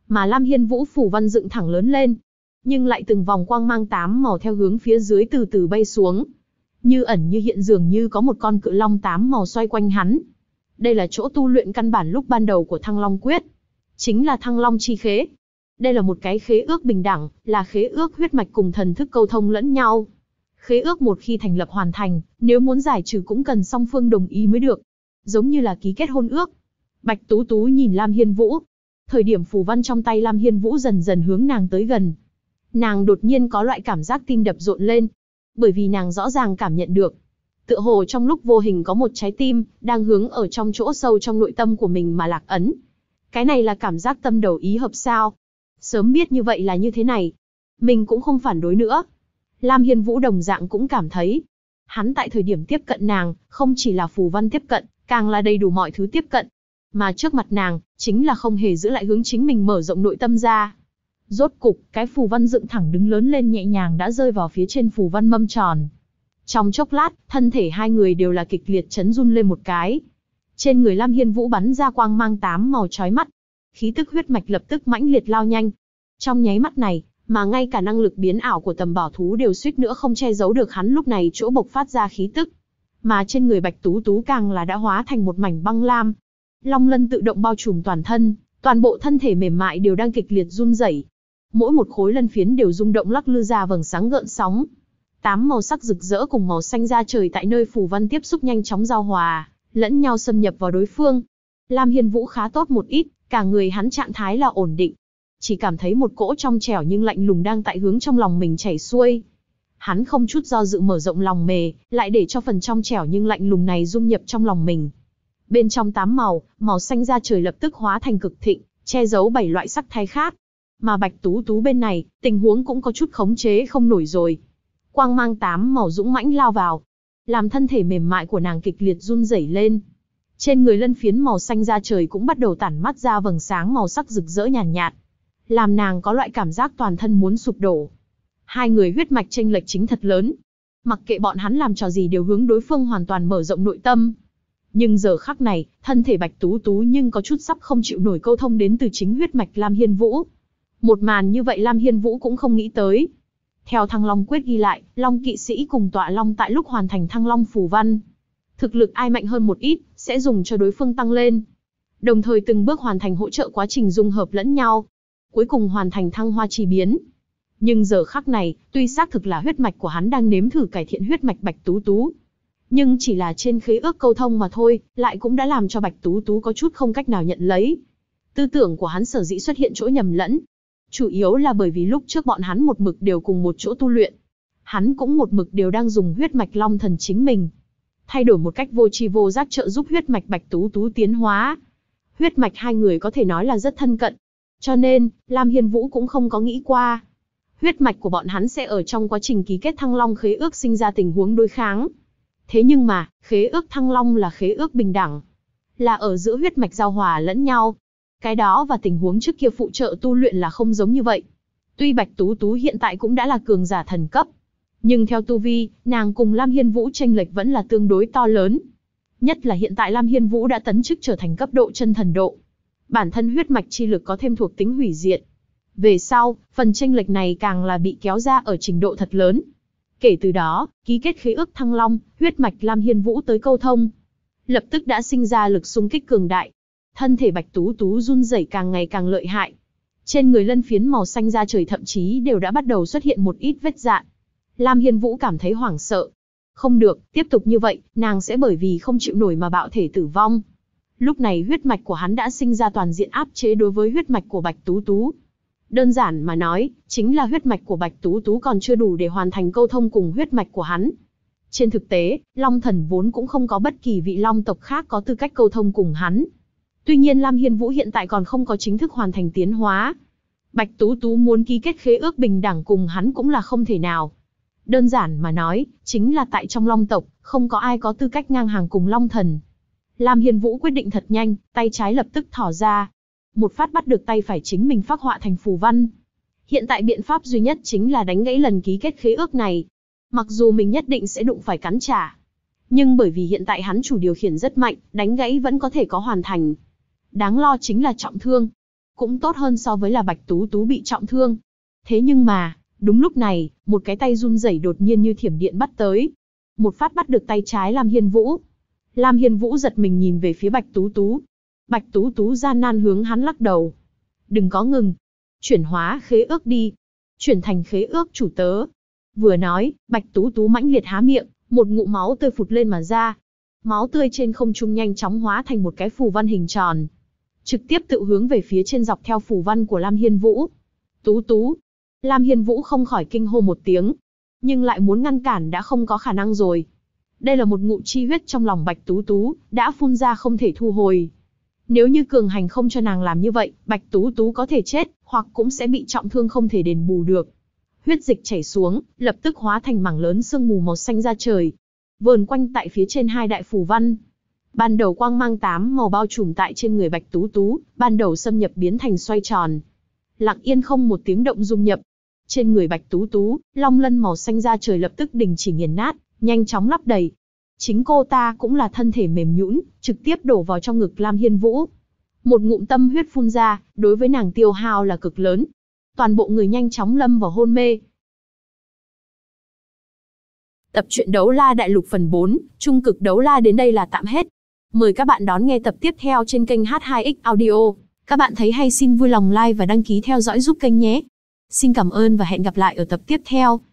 Mà Lam Hiên Vũ phù văn dựng thẳng lớn lên, nhưng lại từng vòng quang mang 8 màu theo hướng phía dưới từ từ bay xuống. Như ẩn như hiện, dường như có một con cự long 8 màu xoay quanh hắn. Đây là chỗ tu luyện căn bản lúc ban đầu của Thăng Long Quyết, chính là Thăng Long chi khế. Đây là một cái khế ước bình đẳng, là khế ước huyết mạch cùng thần thức câu thông lẫn nhau. Khế ước một khi thành lập hoàn thành, nếu muốn giải trừ cũng cần song phương đồng ý mới được. Giống như là ký kết hôn ước. Bạch Tú Tú nhìn Lam Hiên Vũ. Thời điểm phù văn trong tay Lam Hiên Vũ dần dần hướng nàng tới gần. Nàng đột nhiên có loại cảm giác tim đập rộn lên. Bởi vì nàng rõ ràng cảm nhận được, tựa hồ trong lúc vô hình có một trái tim đang hướng ở trong chỗ sâu trong nội tâm của mình mà lạc ấn. Cái này là cảm giác tâm đầu ý hợp sao? Sớm biết như vậy là như thế này, mình cũng không phản đối nữa. Lam Hiên Vũ đồng dạng cũng cảm thấy, hắn tại thời điểm tiếp cận nàng, không chỉ là phù văn tiếp cận, càng là đầy đủ mọi thứ tiếp cận. Mà trước mặt nàng, chính là không hề giữ lại hướng chính mình mở rộng nội tâm ra. Rốt cục, cái phù văn dựng thẳng đứng lớn lên nhẹ nhàng đã rơi vào phía trên phù văn mâm tròn. Trong chốc lát, thân thể hai người đều là kịch liệt chấn run lên một cái. Trên người Lam Hiên Vũ bắn ra quang mang 8 màu chói mắt. Khí tức huyết mạch lập tức mãnh liệt lao nhanh. Trong nháy mắt này, mà ngay cả năng lực biến ảo của tầm bảo thú đều suýt nữa không che giấu được hắn lúc này chỗ bộc phát ra khí tức. Mà trên người Bạch Tú Tú càng là đã hóa thành một mảnh băng lam. Long lân tự động bao trùm toàn thân, toàn bộ thân thể mềm mại đều đang kịch liệt run rẩy. Mỗi một khối lân phiến đều rung động lắc lư ra vầng sáng gợn sóng. 8 màu sắc rực rỡ cùng màu xanh da trời tại nơi phù văn tiếp xúc nhanh chóng giao hòa, lẫn nhau xâm nhập vào đối phương. Lam Hiên Vũ khá tốt một ít, cả người hắn trạng thái là ổn định. Chỉ cảm thấy một cỗ trong trẻo nhưng lạnh lùng đang tại hướng trong lòng mình chảy xuôi. Hắn không chút do dự mở rộng lòng mề, lại để cho phần trong trẻo nhưng lạnh lùng này dung nhập trong lòng mình. Bên trong 8 màu, màu xanh da trời lập tức hóa thành cực thịnh, che giấu 7 loại sắc thái khác. Mà Bạch Tú Tú bên này, tình huống cũng có chút khống chế không nổi rồi. Quang mang 8 màu dũng mãnh lao vào, làm thân thể mềm mại của nàng kịch liệt run rẩy lên. Trên người lân phiến màu xanh da trời cũng bắt đầu tản mắt ra vầng sáng màu sắc rực rỡ nhàn nhạt, làm nàng có loại cảm giác toàn thân muốn sụp đổ. Hai người huyết mạch chênh lệch chính thật lớn. Mặc kệ bọn hắn làm trò gì đều hướng đối phương hoàn toàn mở rộng nội tâm. Nhưng giờ khắc này, thân thể Bạch Tú Tú nhưng có chút sắp không chịu nổi câu thông đến từ chính huyết mạch Lam Hiên Vũ. Một màn như vậy Lam Hiên Vũ cũng không nghĩ tới. Theo Thăng Long Quyết ghi lại, Long kỵ sĩ cùng tọa long tại lúc hoàn thành Thăng Long phù văn, thực lực ai mạnh hơn một ít, sẽ dùng cho đối phương tăng lên. Đồng thời từng bước hoàn thành hỗ trợ quá trình dung hợp lẫn nhau. Cuối cùng hoàn thành thăng hoa chi biến. Nhưng giờ khắc này, tuy xác thực là huyết mạch của hắn đang nếm thử cải thiện huyết mạch Bạch Tú Tú, nhưng chỉ là trên khế ước câu thông mà thôi, lại cũng đã làm cho Bạch Tú Tú có chút không cách nào nhận lấy. Tư tưởng của hắn sở dĩ xuất hiện chỗ nhầm lẫn, chủ yếu là bởi vì lúc trước bọn hắn một mực đều cùng một chỗ tu luyện. Hắn cũng một mực đều đang dùng huyết mạch Long Thần chính mình, thay đổi một cách vô tri vô giác trợ giúp huyết mạch Bạch Tú Tú tiến hóa. Huyết mạch hai người có thể nói là rất thân cận. Cho nên, Lam Hiên Vũ cũng không có nghĩ qua huyết mạch của bọn hắn sẽ ở trong quá trình ký kết Thăng Long khế ước sinh ra tình huống đối kháng. Thế nhưng mà, khế ước Thăng Long là khế ước bình đẳng, là ở giữa huyết mạch giao hòa lẫn nhau. Cái đó và tình huống trước kia phụ trợ tu luyện là không giống như vậy. Tuy Bạch Tú Tú hiện tại cũng đã là cường giả thần cấp, nhưng theo tu vi, nàng cùng Lam Hiên Vũ chênh lệch vẫn là tương đối to lớn. Nhất là hiện tại Lam Hiên Vũ đã tấn chức trở thành cấp độ chân thần độ. Bản thân huyết mạch chi lực có thêm thuộc tính hủy diệt. Về sau, phần chênh lệch này càng là bị kéo ra ở trình độ thật lớn. Kể từ đó, ký kết khế ước Thăng Long, huyết mạch Lam Hiên Vũ tới câu thông, lập tức đã sinh ra lực xung kích cường đại. Thân thể Bạch Tú Tú run rẩy càng ngày càng lợi hại. Trên người lân phiến màu xanh da trời thậm chí đều đã bắt đầu xuất hiện một ít vết rạn. Lam Hiên Vũ cảm thấy hoảng sợ. Không được, tiếp tục như vậy, nàng sẽ bởi vì không chịu nổi mà bạo thể tử vong. Lúc này huyết mạch của hắn đã sinh ra toàn diện áp chế đối với huyết mạch của Bạch Tú Tú. Đơn giản mà nói, chính là huyết mạch của Bạch Tú Tú còn chưa đủ để hoàn thành câu thông cùng huyết mạch của hắn. Trên thực tế, Long Thần vốn cũng không có bất kỳ vị Long tộc khác có tư cách câu thông cùng hắn. Tuy nhiên Lam Hiên Vũ hiện tại còn không có chính thức hoàn thành tiến hóa. Bạch Tú Tú muốn ký kết khế ước bình đẳng cùng hắn cũng là không thể nào. Đơn giản mà nói, chính là tại trong Long tộc, không có ai có tư cách ngang hàng cùng Long Thần. Lam Hiên Vũ quyết định thật nhanh, tay trái lập tức thỏ ra. Một phát bắt được tay phải chính mình phác họa thành phù văn. Hiện tại biện pháp duy nhất chính là đánh gãy lần ký kết khế ước này. Mặc dù mình nhất định sẽ đụng phải cắn trả, nhưng bởi vì hiện tại hắn chủ điều khiển rất mạnh, đánh gãy vẫn có thể có hoàn thành. Đáng lo chính là trọng thương. cũng tốt hơn so với là Bạch Tú Tú bị trọng thương. Thế nhưng mà, đúng lúc này, một cái tay run rẩy đột nhiên như thiểm điện bắt tới. Một phát bắt được tay trái Lam Hiên Vũ. Lam Hiên Vũ giật mình nhìn về phía Bạch Tú Tú. Bạch Tú Tú gian nan hướng hắn lắc đầu. Đừng có ngừng. Chuyển hóa khế ước đi. Chuyển thành khế ước chủ tớ. Vừa nói, Bạch Tú Tú mãnh liệt há miệng, một ngụm máu tươi phụt lên mà ra. Máu tươi trên không trung nhanh chóng hóa thành một cái phù văn hình tròn. Trực tiếp tự hướng về phía trên dọc theo phù văn của Lam Hiên Vũ. Tú Tú. Lam Hiên Vũ không khỏi kinh hô một tiếng. Nhưng lại muốn ngăn cản đã không có khả năng rồi. Đây là một ngụm chi huyết trong lòng Bạch Tú Tú, đã phun ra không thể thu hồi. Nếu như cường hành không cho nàng làm như vậy, Bạch Tú Tú có thể chết, hoặc cũng sẽ bị trọng thương không thể đền bù được. Huyết dịch chảy xuống, lập tức hóa thành mảng lớn sương mù màu xanh ra trời. Vờn quanh tại phía trên hai đại phù văn. Ban đầu quang mang 8 màu bao trùm tại trên người Bạch Tú Tú, ban đầu xâm nhập biến thành xoay tròn. Lặng yên không một tiếng động dung nhập. Trên người Bạch Tú Tú, long lân màu xanh ra trời lập tức đình chỉ nghiền nát, nhanh chóng lấp đầy. Chính cô ta cũng là thân thể mềm nhũn, trực tiếp đổ vào trong ngực Lam Hiên Vũ. Một ngụm tâm huyết phun ra, đối với nàng tiêu hao là cực lớn. Toàn bộ người nhanh chóng lâm vào hôn mê. Tập truyện Đấu La Đại Lục phần 4, Trung cực Đấu La đến đây là tạm hết. Mời các bạn đón nghe tập tiếp theo trên kênh H2X Audio. Các bạn thấy hay xin vui lòng like và đăng ký theo dõi giúp kênh nhé. Xin cảm ơn và hẹn gặp lại ở tập tiếp theo.